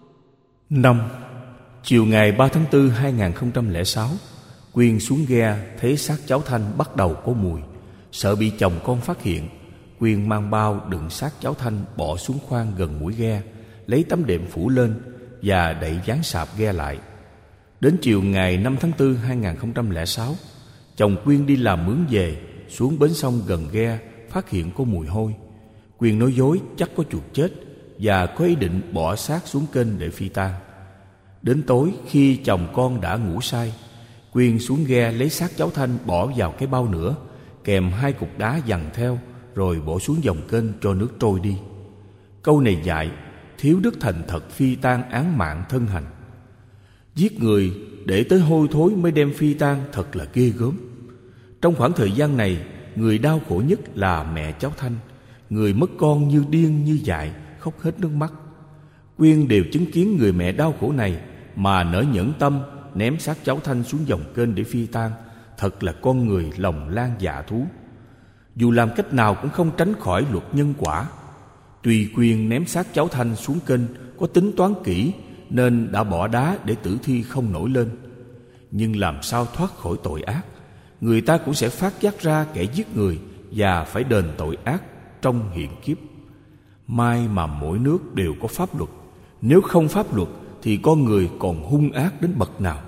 5. Chiều ngày 3 tháng 4 2006, Quyên xuống ghe thấy xác cháu Thanh bắt đầu có mùi. Sợ bị chồng con phát hiện, Quyên mang bao đựng xác cháu Thanh bỏ xuống khoang gần mũi ghe, lấy tấm đệm phủ lên và đậy ván sạp ghe lại. Đến chiều ngày 5 tháng 4 2006, chồng Quyên đi làm mướn về, xuống bến sông gần ghe phát hiện có mùi hôi. Quyên nói dối chắc có chuột chết và có ý định bỏ xác xuống kênh để phi tang. Đến tối khi chồng con đã ngủ say, Quyên xuống ghe lấy xác cháu Thanh bỏ vào cái bao nữa, kèm 2 cục đá dằn theo, rồi bỏ xuống dòng kênh cho nước trôi đi. Câu này dạy thiếu đức thành thật phi tang án mạng thân hành. Giết người để tới hôi thối mới đem phi tang thật là ghê gớm. Trong khoảng thời gian này, người đau khổ nhất là mẹ cháu Thanh. Người mất con như điên như dại, khóc hết nước mắt. Quyên đều chứng kiến người mẹ đau khổ này mà nỡ nhẫn tâm ném xác cháu Thanh xuống dòng kênh để phi tang. Thật là con người lòng lan dạ thú. Dù làm cách nào cũng không tránh khỏi luật nhân quả. Tuy Quyên ném xác cháu Thanh xuống kênh có tính toán kỹ nên đã bỏ đá để tử thi không nổi lên, nhưng làm sao thoát khỏi tội ác? Người ta cũng sẽ phát giác ra kẻ giết người và phải đền tội ác trong hiện kiếp. May mà mỗi nước đều có pháp luật. Nếu không pháp luật thì con người còn hung ác đến bậc nào.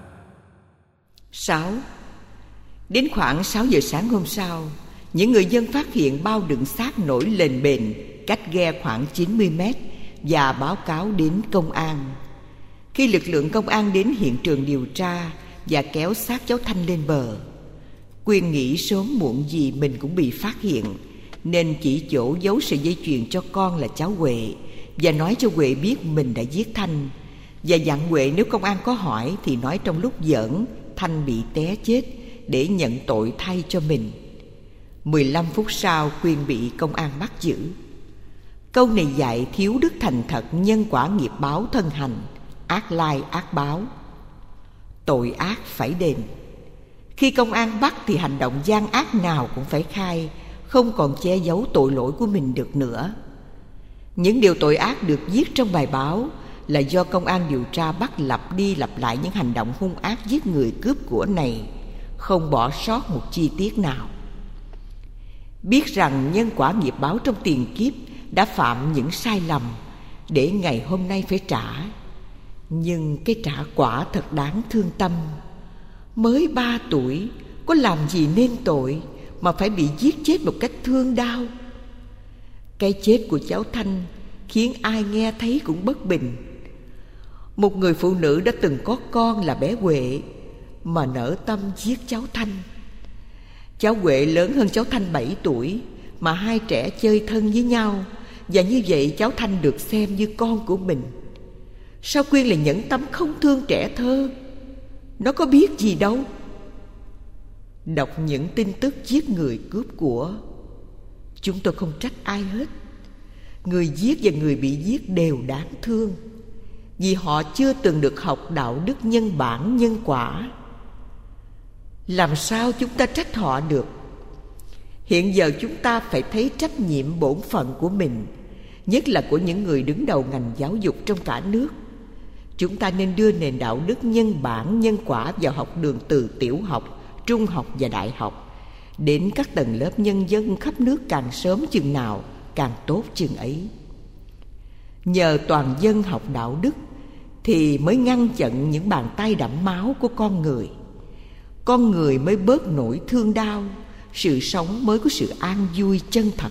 6. Đến khoảng 6 giờ sáng hôm sau, những người dân phát hiện bao đựng xác nổi lềnh bềnh cách ghe khoảng 90 mét và báo cáo đến công an. Khi lực lượng công an đến hiện trường điều tra và kéo xác cháu Thanh lên bờ, Quyên nghĩ sớm muộn gì mình cũng bị phát hiện, nên chỉ chỗ giấu sợi dây chuyền cho con là cháu Huệ và nói cho Huệ biết mình đã giết Thanh, và dặn Huệ nếu công an có hỏi thì nói trong lúc giỡn Thanh bị té chết để nhận tội thay cho mình. 15 phút sau, Quyên bị công an bắt giữ. Câu này dạy thiếu đức thành thật, nhân quả nghiệp báo thân hành, ác lai ác báo. Tội ác phải đền. Khi công an bắt thì hành động gian ác nào cũng phải khai, không còn che giấu tội lỗi của mình được nữa. Những điều tội ác được viết trong bài báo là do công an điều tra bắt lặp đi lặp lại những hành động hung ác giết người cướp của này, không bỏ sót một chi tiết nào. Biết rằng nhân quả nghiệp báo trong tiền kiếp đã phạm những sai lầm để ngày hôm nay phải trả, nhưng cái trả quả thật đáng thương tâm. Mới 3 tuổi, có làm gì nên tội mà phải bị giết chết một cách thương đau. Cái chết của cháu Thanh khiến ai nghe thấy cũng bất bình. Một người phụ nữ đã từng có con là bé Huệ mà nỡ tâm giết cháu Thanh. Cháu Huệ lớn hơn cháu Thanh 7 tuổi mà hai trẻ chơi thân với nhau, và như vậy cháu Thanh được xem như con của mình. Sao Quyên lại nhẫn tâm không thương trẻ thơ? Nó có biết gì đâu. Đọc những tin tức giết người cướp của, chúng tôi không trách ai hết. Người giết và người bị giết đều đáng thương, vì họ chưa từng được học đạo đức nhân bản nhân quả. Làm sao chúng ta trách họ được? Hiện giờ chúng ta phải thấy trách nhiệm bổn phận của mình, nhất là của những người đứng đầu ngành giáo dục trong cả nước. Chúng ta nên đưa nền đạo đức nhân bản nhân quả vào học đường từ tiểu học, trung học và đại học, đến các tầng lớp nhân dân khắp nước càng sớm chừng nào càng tốt chừng ấy. Nhờ toàn dân học đạo đức thì mới ngăn chặn những bàn tay đẫm máu của con người mới bớt nỗi thương đau, sự sống mới có sự an vui chân thật.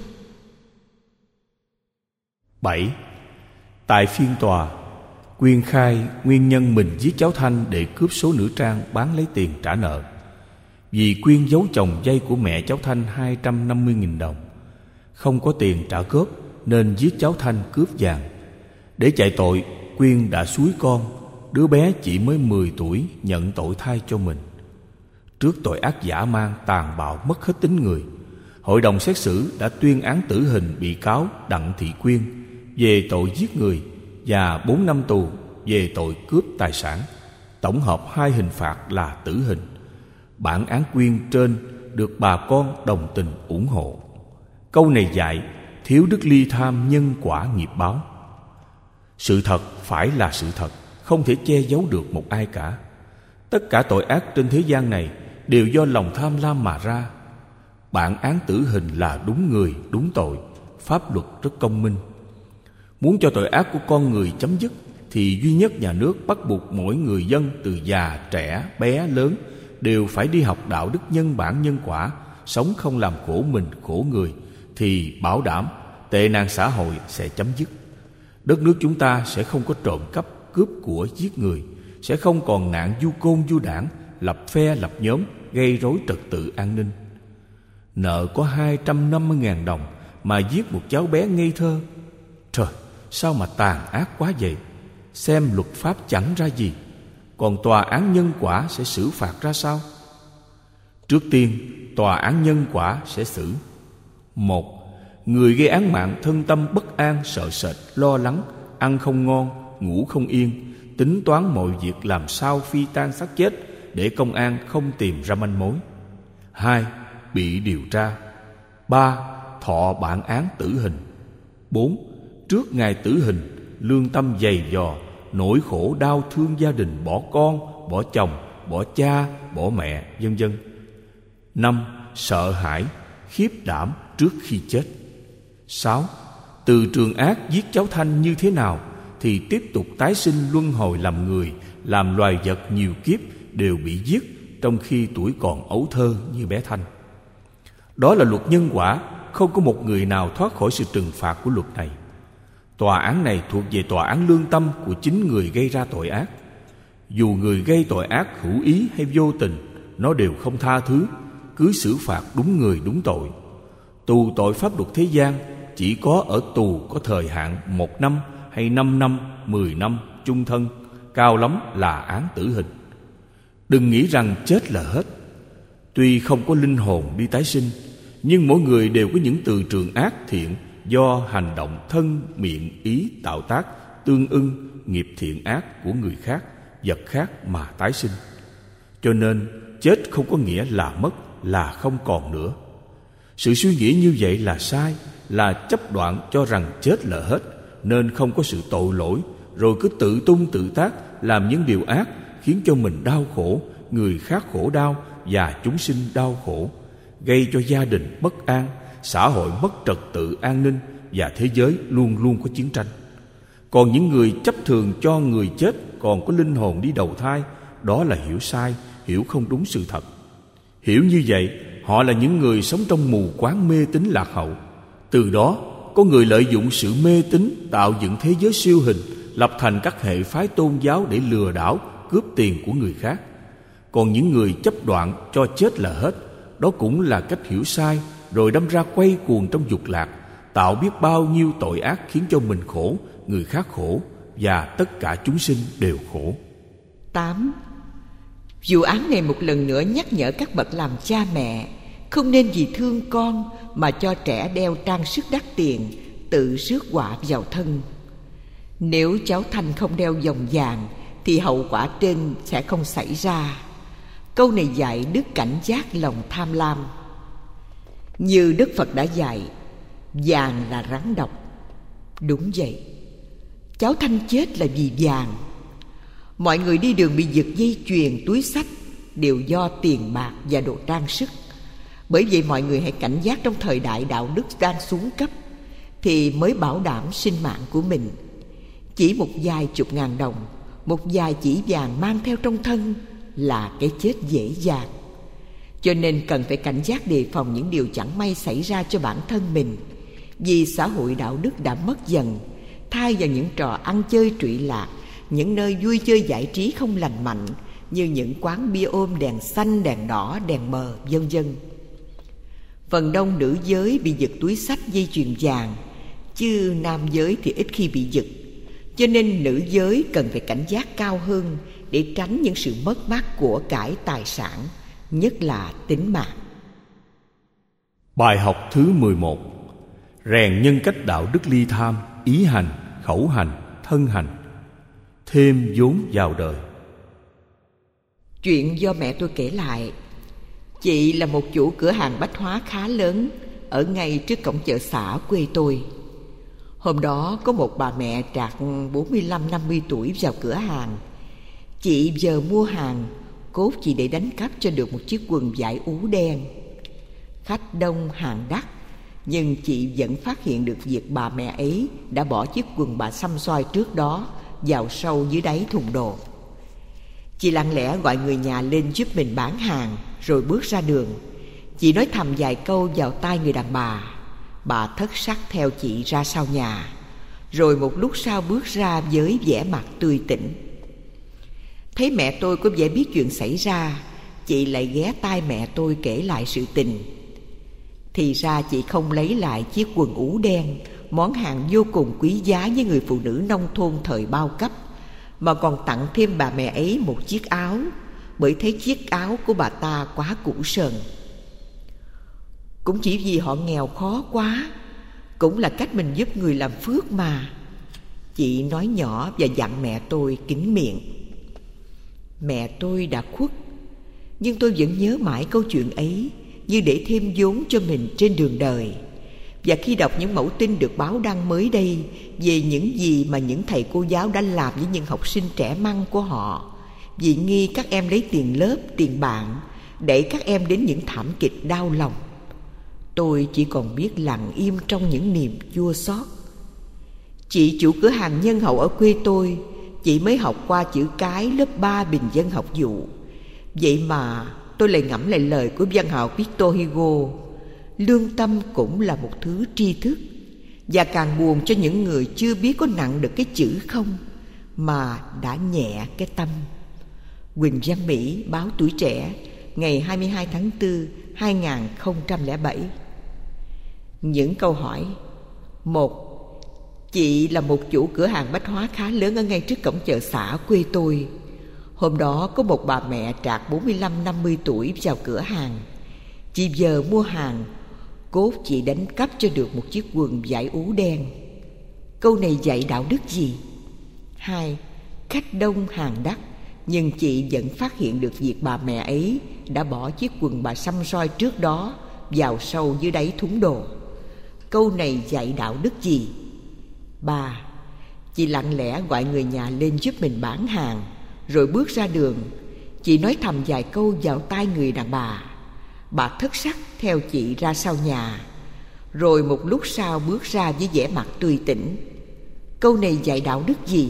7. Tại phiên tòa, Quyên khai nguyên nhân mình giết cháu Thanh để cướp số nữ trang bán lấy tiền trả nợ. Vì Quyên giấu chồng dây của mẹ cháu Thanh 250.000 đồng, không có tiền trả góp nên giết cháu Thanh cướp vàng. Để chạy tội, Quyên đã xúi con, đứa bé chỉ mới 10 tuổi, nhận tội thay cho mình. Trước tội ác dã man tàn bạo mất hết tính người, hội đồng xét xử đã tuyên án tử hình bị cáo Đặng Thị Quyên về tội giết người và 4 năm tù về tội cướp tài sản, tổng hợp 2 hình phạt là tử hình. Bản án Quyên trên được bà con đồng tình ủng hộ. Câu này dạy thiếu đức ly tham nhân quả nghiệp báo. Sự thật phải là sự thật, không thể che giấu được một ai cả. Tất cả tội ác trên thế gian này đều do lòng tham lam mà ra. Bản án tử hình là đúng người, đúng tội, pháp luật rất công minh. Muốn cho tội ác của con người chấm dứt thì duy nhất nhà nước bắt buộc mỗi người dân từ già, trẻ, bé, lớn đều phải đi học đạo đức nhân bản nhân quả, sống không làm khổ mình, khổ người, thì bảo đảm tệ nạn xã hội sẽ chấm dứt. Đất nước chúng ta sẽ không có trộm cắp, cướp của, giết người, sẽ không còn nạn du côn du đảng lập phe lập nhóm, gây rối trật tự an ninh. Nợ có 250.000 đồng mà giết một cháu bé ngây thơ. Trời, sao mà tàn ác quá vậy? Xem luật pháp chẳng ra gì, còn tòa án nhân quả sẽ xử phạt ra sao? Trước tiên, tòa án nhân quả sẽ xử: 1. Người gây án mạng thân tâm bất an, sợ sệt, lo lắng, ăn không ngon, ngủ không yên, tính toán mọi việc làm sao phi tan xác chết để công an không tìm ra manh mối. 2. Bị điều tra. 3. Thọ bản án tử hình. 4. Trước ngày tử hình, lương tâm dày dò, nỗi khổ đau thương gia đình bỏ con, bỏ chồng, bỏ cha, bỏ mẹ, vân vân. 5. Sợ hãi, khiếp đảm trước khi chết. 6. Từ trường ác giết cháu Thanh như thế nào thì tiếp tục tái sinh luân hồi làm người, làm loài vật nhiều kiếp đều bị giết trong khi tuổi còn ấu thơ như bé Thanh. Đó là luật nhân quả, không có một người nào thoát khỏi sự trừng phạt của luật này. Tòa án này thuộc về tòa án lương tâm của chính người gây ra tội ác. Dù người gây tội ác hữu ý hay vô tình, nó đều không tha thứ, cứ xử phạt đúng người đúng tội. Tù tội pháp luật thế gian chỉ có ở tù có thời hạn 1 năm hay 5 năm, 10 năm, chung thân, cao lắm là án tử hình. Đừng nghĩ rằng chết là hết. Tuy không có linh hồn đi tái sinh, nhưng mỗi người đều có những từ trường ác thiện do hành động thân, miệng, ý tạo tác tương ưng nghiệp thiện ác của người khác, vật khác mà tái sinh. Cho nên chết không có nghĩa là mất, là không còn nữa. Sự suy nghĩ như vậy là sai, là chấp đoạn cho rằng chết là hết, nên không có sự tội lỗi, rồi cứ tự tung tự tác làm những điều ác khiến cho mình đau khổ, người khác khổ đau và chúng sinh đau khổ, gây cho gia đình bất an, xã hội mất trật tự an ninh và thế giới luôn luôn có chiến tranh. Còn những người chấp thường cho người chết còn có linh hồn đi đầu thai, đó là hiểu sai, hiểu không đúng sự thật. Hiểu như vậy, họ là những người sống trong mù quáng mê tín lạc hậu. Từ đó, có người lợi dụng sự mê tín tạo dựng thế giới siêu hình, lập thành các hệ phái tôn giáo để lừa đảo, cướp tiền của người khác. Còn những người chấp đoạn cho chết là hết, đó cũng là cách hiểu sai, rồi đâm ra quay cuồng trong dục lạc, tạo biết bao nhiêu tội ác khiến cho mình khổ, người khác khổ và tất cả chúng sinh đều khổ. 8. Vụ án này một lần nữa nhắc nhở các bậc làm cha mẹ không nên vì thương con mà cho trẻ đeo trang sức đắt tiền, tự rước họa vào thân. Nếu cháu Thanh không đeo vòng vàng thì hậu quả trên sẽ không xảy ra. Câu này dạy đức cảnh giác lòng tham lam. Như Đức Phật đã dạy, vàng là rắn độc. Đúng vậy, cháu Thanh chết là vì vàng. Mọi người đi đường bị giật dây chuyền, túi xách đều do tiền bạc và đồ trang sức. Bởi vậy mọi người hãy cảnh giác trong thời đại đạo đức đang xuống cấp thì mới bảo đảm sinh mạng của mình. Chỉ một vài chục ngàn đồng, một vài chỉ vàng mang theo trong thân là cái chết dễ dàng. Cho nên cần phải cảnh giác đề phòng những điều chẳng may xảy ra cho bản thân mình. Vì xã hội đạo đức đã mất dần, thay vào những trò ăn chơi trụy lạc, những nơi vui chơi giải trí không lành mạnh như những quán bia ôm đèn xanh, đèn đỏ, đèn mờ, vân vân. Phần đông nữ giới bị giật túi xách dây chuyền vàng, chứ nam giới thì ít khi bị giật. Cho nên nữ giới cần phải cảnh giác cao hơn để tránh những sự mất mát của cải tài sản, nhất là tính mạng. Bài học thứ 11. Rèn nhân cách đạo đức ly tham, ý hành, khẩu hành, thân hành, thêm vốn vào đời. Chuyện do mẹ tôi kể lại. Chị là một chủ cửa hàng bách hóa khá lớn ở ngay trước cổng chợ xã quê tôi. Hôm đó có một bà mẹ trạc 45-50 tuổi vào cửa hàng. Chị giờ mua hàng, cốt chị để đánh cắp cho được một chiếc quần vải ú đen. Khách đông hàng đắt, nhưng chị vẫn phát hiện được việc bà mẹ ấy đã bỏ chiếc quần bà xăm xoài trước đó vào sâu dưới đáy thùng đồ. Chị lặng lẽ gọi người nhà lên giúp mình bán hàng, rồi bước ra đường. Chị nói thầm vài câu vào tai người đàn bà. Bà thất sắc theo chị ra sau nhà, rồi một lúc sau bước ra với vẻ mặt tươi tỉnh. Thấy mẹ tôi có vẻ biết chuyện xảy ra, chị lại ghé tai mẹ tôi kể lại sự tình. Thì ra chị không lấy lại chiếc quần ủ đen, món hàng vô cùng quý giá với người phụ nữ nông thôn thời bao cấp, mà còn tặng thêm bà mẹ ấy một chiếc áo, bởi thấy chiếc áo của bà ta quá cũ sờn. Cũng chỉ vì họ nghèo khó quá, cũng là cách mình giúp người làm phước mà, chị nói nhỏ và dặn mẹ tôi kín miệng. Mẹ tôi đã khuất, nhưng tôi vẫn nhớ mãi câu chuyện ấy như để thêm vốn cho mình trên đường đời. Và khi đọc những mẫu tin được báo đăng mới đây về những gì mà những thầy cô giáo đã làm với những học sinh trẻ măng của họ, vì nghi các em lấy tiền lớp, tiền bạn, đẩy các em đến những thảm kịch đau lòng, tôi chỉ còn biết lặng im trong những niềm chua xót. Chị chủ cửa hàng nhân hậu ở quê tôi, chị mới học qua chữ cái lớp 3 bình dân học vụ. Vậy mà tôi lại ngẫm lại lời của văn hào Victor Hugo: lương tâm cũng là một thứ tri thức, và càng buồn cho những người chưa biết có nặng được cái chữ không mà đã nhẹ cái tâm. Quỳnh Văn Mỹ, báo Tuổi Trẻ, ngày 22 tháng 4, 2007. Những câu hỏi. 1. Chị là một chủ cửa hàng bách hóa khá lớn ở ngay trước cổng chợ xã quê tôi. Hôm đó có một bà mẹ trạc 45-50 tuổi vào cửa hàng. Chị giờ mua hàng, cốt chị đánh cắp cho được một chiếc quần vải ú đen. Câu này dạy đạo đức gì? 2. Khách đông hàng đắt, nhưng chị vẫn phát hiện được việc bà mẹ ấy đã bỏ chiếc quần bà xăm soi trước đó vào sâu dưới đáy thúng đồ. Câu này dạy đạo đức gì? 3. Chị lặng lẽ gọi người nhà lên giúp mình bán hàng, rồi bước ra đường. Chị nói thầm vài câu vào tai người đàn bà. Bà thất sắc theo chị ra sau nhà, rồi một lúc sau bước ra với vẻ mặt tươi tỉnh. Câu này dạy đạo đức gì?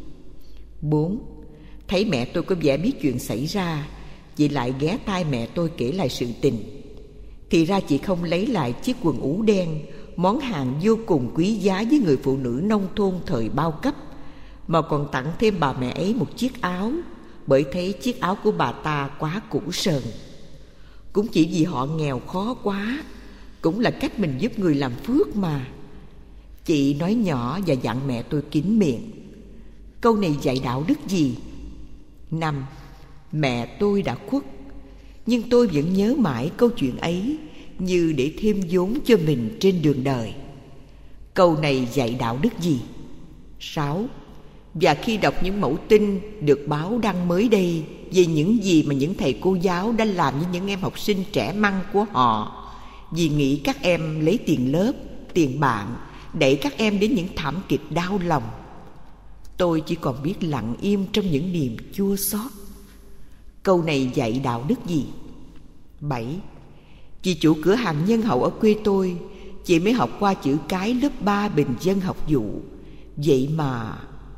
4. Thấy mẹ tôi có vẻ biết chuyện xảy ra, chị lại ghé tai mẹ tôi kể lại sự tình. Thì ra chị không lấy lại chiếc quần ú đen, món hàng vô cùng quý giá với người phụ nữ nông thôn thời bao cấp, mà còn tặng thêm bà mẹ ấy một chiếc áo, bởi thấy chiếc áo của bà ta quá cũ sờn. Cũng chỉ vì họ nghèo khó quá, cũng là cách mình giúp người làm phước mà, chị nói nhỏ và dặn mẹ tôi kín miệng. Câu này dạy đạo đức gì? 5. Mẹ tôi đã khuất, nhưng tôi vẫn nhớ mãi câu chuyện ấy như để thêm vốn cho mình trên đường đời. Câu này dạy đạo đức gì? 6. Và khi đọc những mẫu tin được báo đăng mới đây về những gì mà những thầy cô giáo đã làm với những em học sinh trẻ măng của họ, vì nghĩ các em lấy tiền lớp, tiền bạn, đẩy các em đến những thảm kịch đau lòng, tôi chỉ còn biết lặng im trong những niềm chua xót. Câu này dạy đạo đức gì? 7. Chị chủ cửa hàng nhân hậu ở quê tôi, chị mới học qua chữ cái lớp 3 bình dân học vụ. Vậy mà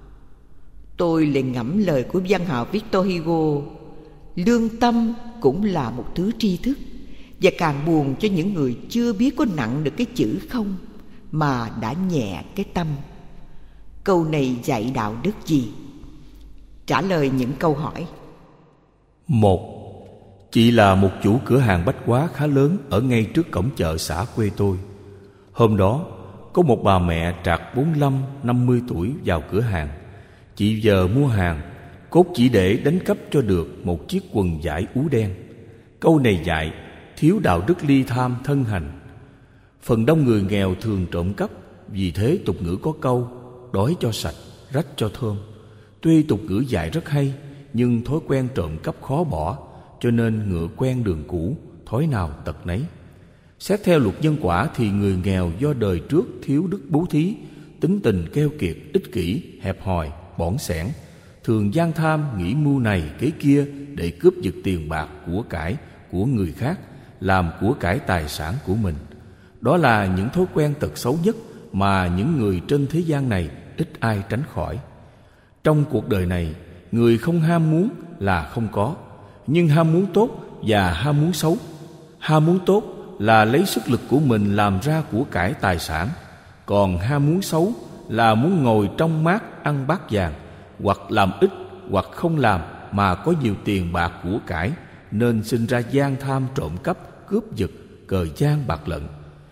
tôi lại ngẫm lời của văn hào Victor Hugo: lương tâm cũng là một thứ tri thức, và càng buồn cho những người chưa biết có nặng được cái chữ không mà đã nhẹ cái tâm. Câu này dạy đạo đức gì? Trả lời những câu hỏi. 1. Chị là một chủ cửa hàng bách hóa khá lớn ở ngay trước cổng chợ xã quê tôi. Hôm đó có một bà mẹ trạc 45-50 tuổi vào cửa hàng. Chị giờ mua hàng, cốt chỉ để đánh cắp cho được một chiếc quần vải ú đen. Câu này dạy thiếu đạo đức ly tham thân hành. Phần đông người nghèo thường trộm cắp, vì thế tục ngữ có câu đói cho sạch, rách cho thơm. Tuy tục ngữ dạy rất hay, nhưng thói quen trộm cắp khó bỏ, cho nên ngựa quen đường cũ, thói nào tật nấy. Xét theo luật nhân quả thì người nghèo do đời trước thiếu đức bố thí, tính tình keo kiệt, ích kỷ, hẹp hòi, bỏng sẻn, thường gian tham, nghĩ mưu này kế kia để cướp giật tiền bạc của cải của người khác, làm của cải tài sản của mình. Đó là những thói quen tật xấu nhất mà những người trên thế gian này ít ai tránh khỏi. Trong cuộc đời này, người không ham muốn là không có, nhưng ham muốn tốt và ham muốn xấu. Ham muốn tốt là lấy sức lực của mình làm ra của cải tài sản, còn ham muốn xấu là muốn ngồi trong mát ăn bát vàng, hoặc làm ít hoặc không làm mà có nhiều tiền bạc của cải, nên sinh ra gian tham, trộm cắp, cướp giật, cờ gian bạc lận.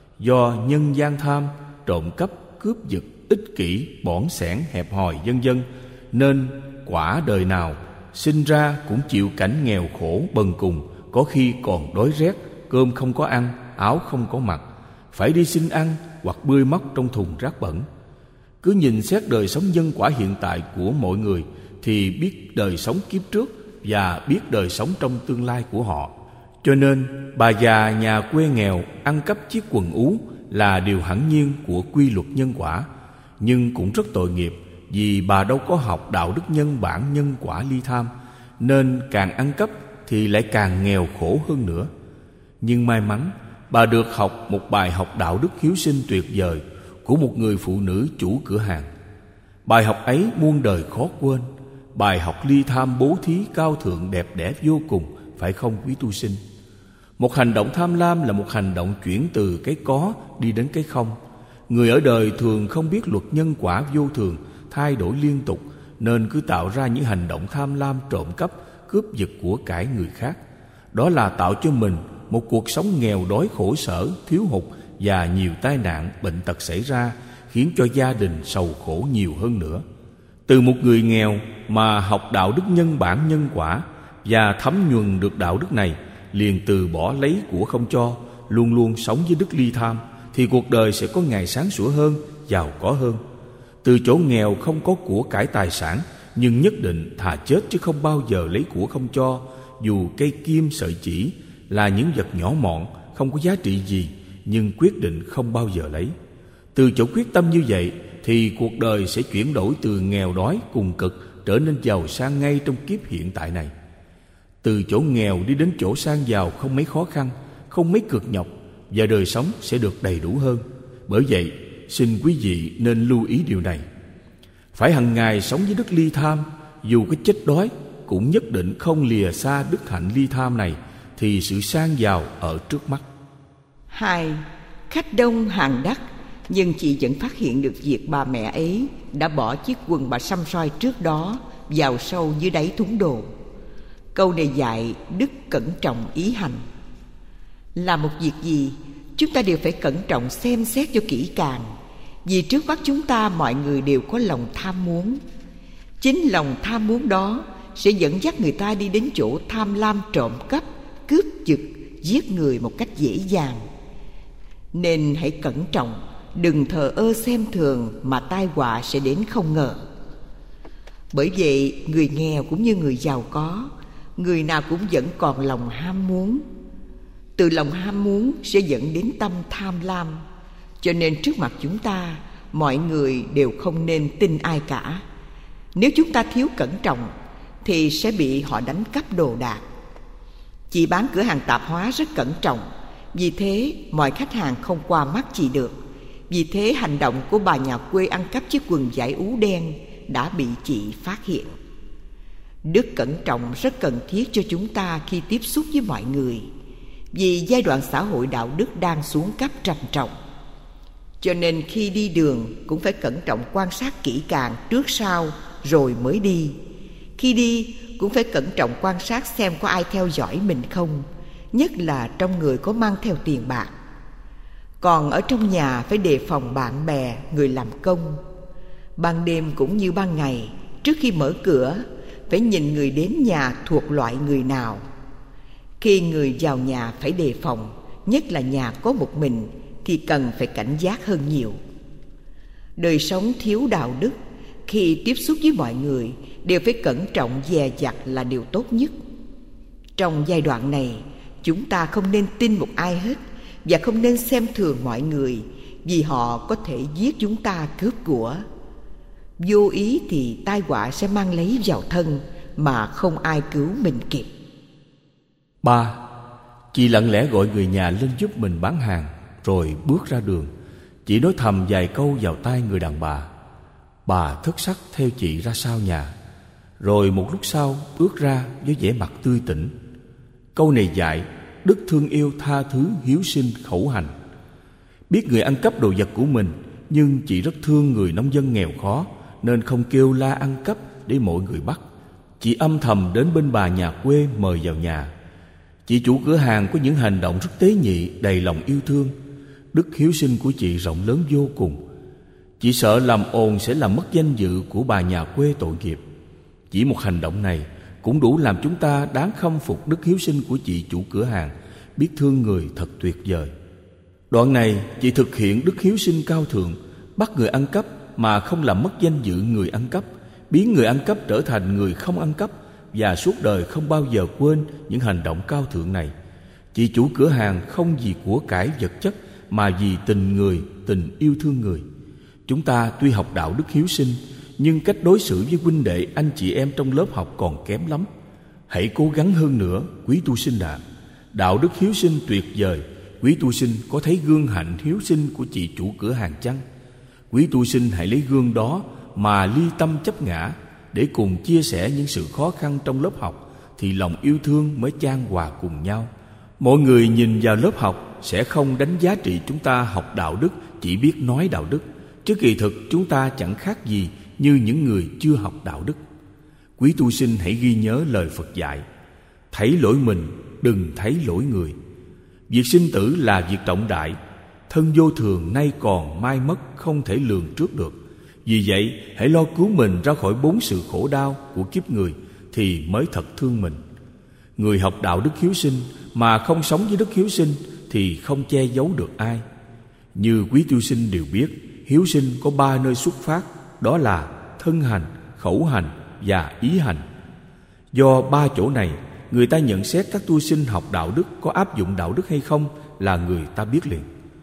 Do nhân gian tham, trộm cắp, cướp giật, ích kỷ, bỏn sẻn, hẹp hòi vân vân, nên quả đời nào sinh ra cũng chịu cảnh nghèo khổ bần cùng, có khi còn đói rét, cơm không có ăn, áo không có mặc, phải đi xin ăn hoặc bươi móc trong thùng rác bẩn. Cứ nhìn xét đời sống nhân quả hiện tại của mọi người thì biết đời sống kiếp trước và biết đời sống trong tương lai của họ. Cho nên bà già nhà quê nghèo ăn cắp chiếc quần ú là điều hẳn nhiên của quy luật nhân quả, nhưng cũng rất tội nghiệp vì bà đâu có học đạo đức nhân bản nhân quả ly tham, nên càng ăn cắp thì lại càng nghèo khổ hơn nữa. Nhưng may mắn bà được học một bài học đạo đức hiếu sinh tuyệt vời của một người phụ nữ chủ cửa hàng. Bài học ấy muôn đời khó quên. Bài học ly tham bố thí cao thượng đẹp đẽ vô cùng, phải không quý tu sinh? Một hành động tham lam là một hành động chuyển từ cái có đi đến cái không. Người ở đời thường không biết luật nhân quả vô thường, thay đổi liên tục, nên cứ tạo ra những hành động tham lam, trộm cắp, cướp giật của cải người khác. Đó là tạo cho mình một cuộc sống nghèo đói khổ sở, thiếu hụt và nhiều tai nạn, bệnh tật xảy ra, khiến cho gia đình sầu khổ nhiều hơn nữa. Từ một người nghèo mà học đạo đức nhân bản nhân quả và thấm nhuần được đạo đức này, liền từ bỏ lấy của không cho, luôn luôn sống với đức ly tham, thì cuộc đời sẽ có ngày sáng sủa hơn, giàu có hơn. Từ chỗ nghèo không có của cải tài sản, nhưng nhất định thà chết chứ không bao giờ lấy của không cho, dù cây kim sợi chỉ là những vật nhỏ mọn, không có giá trị gì, nhưng quyết định không bao giờ lấy. Từ chỗ quyết tâm như vậy thì cuộc đời sẽ chuyển đổi từ nghèo đói cùng cực trở nên giàu sang ngay trong kiếp hiện tại này. Từ chỗ nghèo đi đến chỗ sang giàu không mấy khó khăn, không mấy cực nhọc, và đời sống sẽ được đầy đủ hơn. Bởi vậy, xin quý vị nên lưu ý điều này. Phải hằng ngày sống với đức ly tham, dù có chết đói cũng nhất định không lìa xa đức hạnh ly tham này, thì sự sang giàu ở trước mắt. 2. Khách đông hàng đắt, nhưng chị vẫn phát hiện được việc bà mẹ ấy đã bỏ chiếc quần bà xăm soi trước đó vào sâu dưới đáy thúng đồ. Câu này dạy đức cẩn trọng ý hành. Làm một việc gì, chúng ta đều phải cẩn trọng xem xét cho kỹ càng, vì trước mắt chúng ta mọi người đều có lòng tham muốn. Chính lòng tham muốn đó sẽ dẫn dắt người ta đi đến chỗ tham lam, trộm cắp, cướp giật, giết người một cách dễ dàng. Nên hãy cẩn trọng, đừng thờ ơ xem thường mà tai họa sẽ đến không ngờ. Bởi vậy, người nghèo cũng như người giàu có, người nào cũng vẫn còn lòng ham muốn. Từ lòng ham muốn sẽ dẫn đến tâm tham lam. Cho nên trước mặt chúng ta, mọi người đều không nên tin ai cả. Nếu chúng ta thiếu cẩn trọng thì sẽ bị họ đánh cắp đồ đạc. Chị bán cửa hàng tạp hóa rất cẩn trọng, vì thế mọi khách hàng không qua mắt chị được. Vì thế hành động của bà nhà quê ăn cắp chiếc quần vải ú đen đã bị chị phát hiện. Đức cẩn trọng rất cần thiết cho chúng ta khi tiếp xúc với mọi người, vì giai đoạn xã hội đạo đức đang xuống cấp trầm trọng. Cho nên khi đi đường cũng phải cẩn trọng quan sát kỹ càng trước sau rồi mới đi. Khi đi cũng phải cẩn trọng quan sát xem có ai theo dõi mình không, nhất là trong người có mang theo tiền bạc. Còn ở trong nhà phải đề phòng bạn bè, người làm công. Ban đêm cũng như ban ngày, trước khi mở cửa phải nhìn người đến nhà thuộc loại người nào. Khi người vào nhà phải đề phòng, nhất là nhà có một mình thì cần phải cảnh giác hơn nhiều. Đời sống thiếu đạo đức, khi tiếp xúc với mọi người đều phải cẩn trọng dè dặt là điều tốt nhất. Trong giai đoạn này, chúng ta không nên tin một ai hết và không nên xem thường mọi người, vì họ có thể giết chúng ta, cướp của. Vô ý thì tai họa sẽ mang lấy vào thân mà không ai cứu mình kịp. 3. Chị lặng lẽ gọi người nhà lên giúp mình bán hàng, rồi bước ra đường. Chị nói thầm vài câu vào tai người đàn bà. Bà thất sắc theo chị ra sau nhà, rồi một lúc sau bước ra với vẻ mặt tươi tỉnh. Câu này dạy đức thương yêu, tha thứ, hiếu sinh, khẩu hành. Biết người ăn cắp đồ vật của mình, nhưng chị rất thương người nông dân nghèo khó, nên không kêu la ăn cắp để mọi người bắt. Chị âm thầm đến bên bà nhà quê mời vào nhà. Chị chủ cửa hàng có những hành động rất tế nhị, đầy lòng yêu thương. Đức hiếu sinh của chị rộng lớn vô cùng. Chị sợ làm ồn sẽ làm mất danh dự của bà nhà quê tội nghiệp. Chỉ một hành động này cũng đủ làm chúng ta đáng khâm phục đức hiếu sinh của chị chủ cửa hàng, biết thương người thật tuyệt vời. Đoạn này chị thực hiện đức hiếu sinh cao thượng, bắt người ăn cắp mà không làm mất danh dự người ăn cắp, biến người ăn cắp trở thành người không ăn cắp, và suốt đời không bao giờ quên những hành động cao thượng này. Chị chủ cửa hàng không vì của cải vật chất mà vì tình người, tình yêu thương người. Chúng ta tuy học đạo đức hiếu sinh, nhưng cách đối xử với huynh đệ anh chị em trong lớp học còn kém lắm. Hãy cố gắng hơn nữa, quý tu sinh ạ. Đạo đức hiếu sinh tuyệt vời. Quý tu sinh có thấy gương hạnh hiếu sinh của chị chủ cửa hàng chăng? Quý tu sinh hãy lấy gương đó mà ly tâm chấp ngã, để cùng chia sẻ những sự khó khăn trong lớp học, thì lòng yêu thương mới chan hòa cùng nhau. Mọi người nhìn vào lớp học sẽ không đánh giá trị chúng ta học đạo đức, chỉ biết nói đạo đức, chứ kỳ thực chúng ta chẳng khác gì như những người chưa học đạo đức. Quý tu sinh hãy ghi nhớ lời Phật dạy: thấy lỗi mình, đừng thấy lỗi người. Việc sinh tử là việc trọng đại, thân vô thường nay còn mai mất, không thể lường trước được. Vì vậy hãy lo cứu mình ra khỏi 4 sự khổ đau của kiếp người thì mới thật thương mình. Người học đạo đức hiếu sinh mà không sống với đức hiếu sinh thì không che giấu được ai. Như quý tu sinh đều biết, hiếu sinh có 3 nơi xuất phát, đó là thân hành, khẩu hành và ý hành. Do 3 chỗ này, người ta nhận xét các tu sinh học đạo đức có áp dụng đạo đức hay không là người ta biết liền.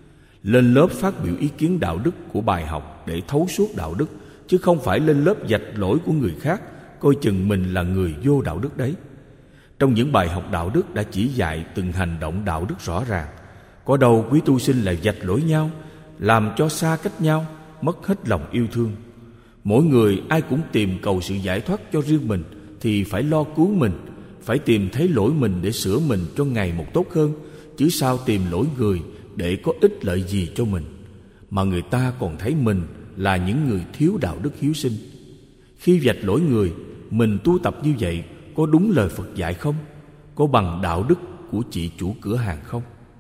Lên lớp phát biểu ý kiến đạo đức của bài học để thấu suốt đạo đức, chứ không phải lên lớp vạch lỗi của người khác, coi chừng mình là người vô đạo đức đấy. Trong những bài học đạo đức đã chỉ dạy từng hành động đạo đức rõ ràng. Có đâu quý tu sinh lại vạch lỗi nhau, làm cho xa cách nhau, mất hết lòng yêu thương. Mỗi người ai cũng tìm cầu sự giải thoát cho riêng mình, thì phải lo cứu mình, phải tìm thấy lỗi mình để sửa mình cho ngày một tốt hơn, chứ sao tìm lỗi người để có ích lợi gì cho mình, mà người ta còn thấy mình là những người thiếu đạo đức hiếu sinh. Khi vạch lỗi người, mình tu tập như vậy có đúng lời Phật dạy không? Có bằng đạo đức của chị chủ cửa hàng không?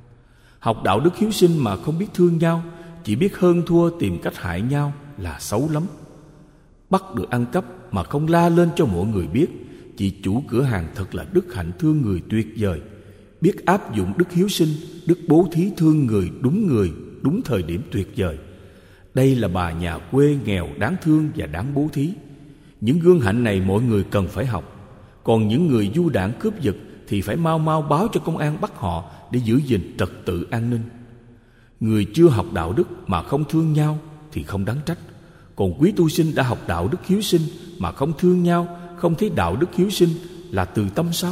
Học đạo đức hiếu sinh mà không biết thương nhau, chỉ biết hơn thua tìm cách hại nhau là xấu lắm. Bắt được ăn cắp mà không la lên cho mọi người biết, chị chủ cửa hàng thật là đức hạnh thương người tuyệt vời. Biết áp dụng đức hiếu sinh, đức bố thí thương người, đúng thời điểm tuyệt vời. Đây là bà nhà quê nghèo đáng thương và đáng bố thí. Những gương hạnh này mọi người cần phải học. Còn những người du đảng cướp giật thì phải mau mau báo cho công an bắt họ để giữ gìn trật tự an ninh. Người chưa học đạo đức mà không thương nhau thì không đáng trách. Còn quý tu sinh đã học đạo đức hiếu sinh mà không thương nhau, không thấy đạo đức hiếu sinh là từ tâm sao?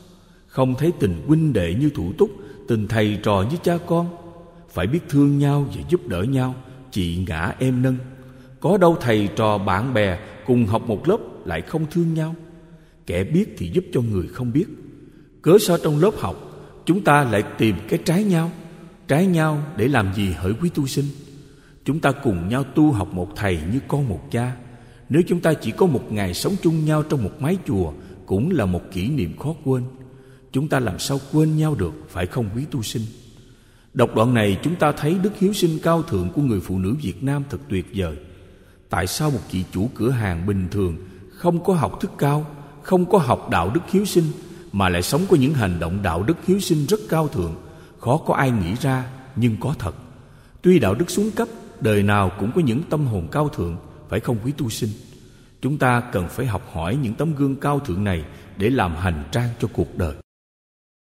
Không thấy tình huynh đệ như thủ túc, tình thầy trò như cha con. Phải biết thương nhau và giúp đỡ nhau, chị ngã em nâng. Có đâu thầy trò bạn bè cùng học một lớp lại không thương nhau. Kẻ biết thì giúp cho người không biết. Cớ sao trong lớp học chúng ta lại tìm cái trái nhau? Trái nhau để làm gì hỡi quý tu sinh? Chúng ta cùng nhau tu học một thầy như con một cha. Nếu chúng ta chỉ có một ngày sống chung nhau trong một mái chùa, cũng là một kỷ niệm khó quên. Chúng ta làm sao quên nhau được, phải không quý tu sinh? Đọc đoạn này chúng ta thấy đức hiếu sinh cao thượng của người phụ nữ Việt Nam thật tuyệt vời. Tại sao một chị chủ cửa hàng bình thường, không có học thức cao, không có học đạo đức hiếu sinh, mà lại sống có những hành động đạo đức hiếu sinh rất cao thượng? Khó có ai nghĩ ra, nhưng có thật. Tuy đạo đức xuống cấp, đời nào cũng có những tâm hồn cao thượng, phải không quý tu sinh? Chúng ta cần phải học hỏi những tấm gương cao thượng này để làm hành trang cho cuộc đời.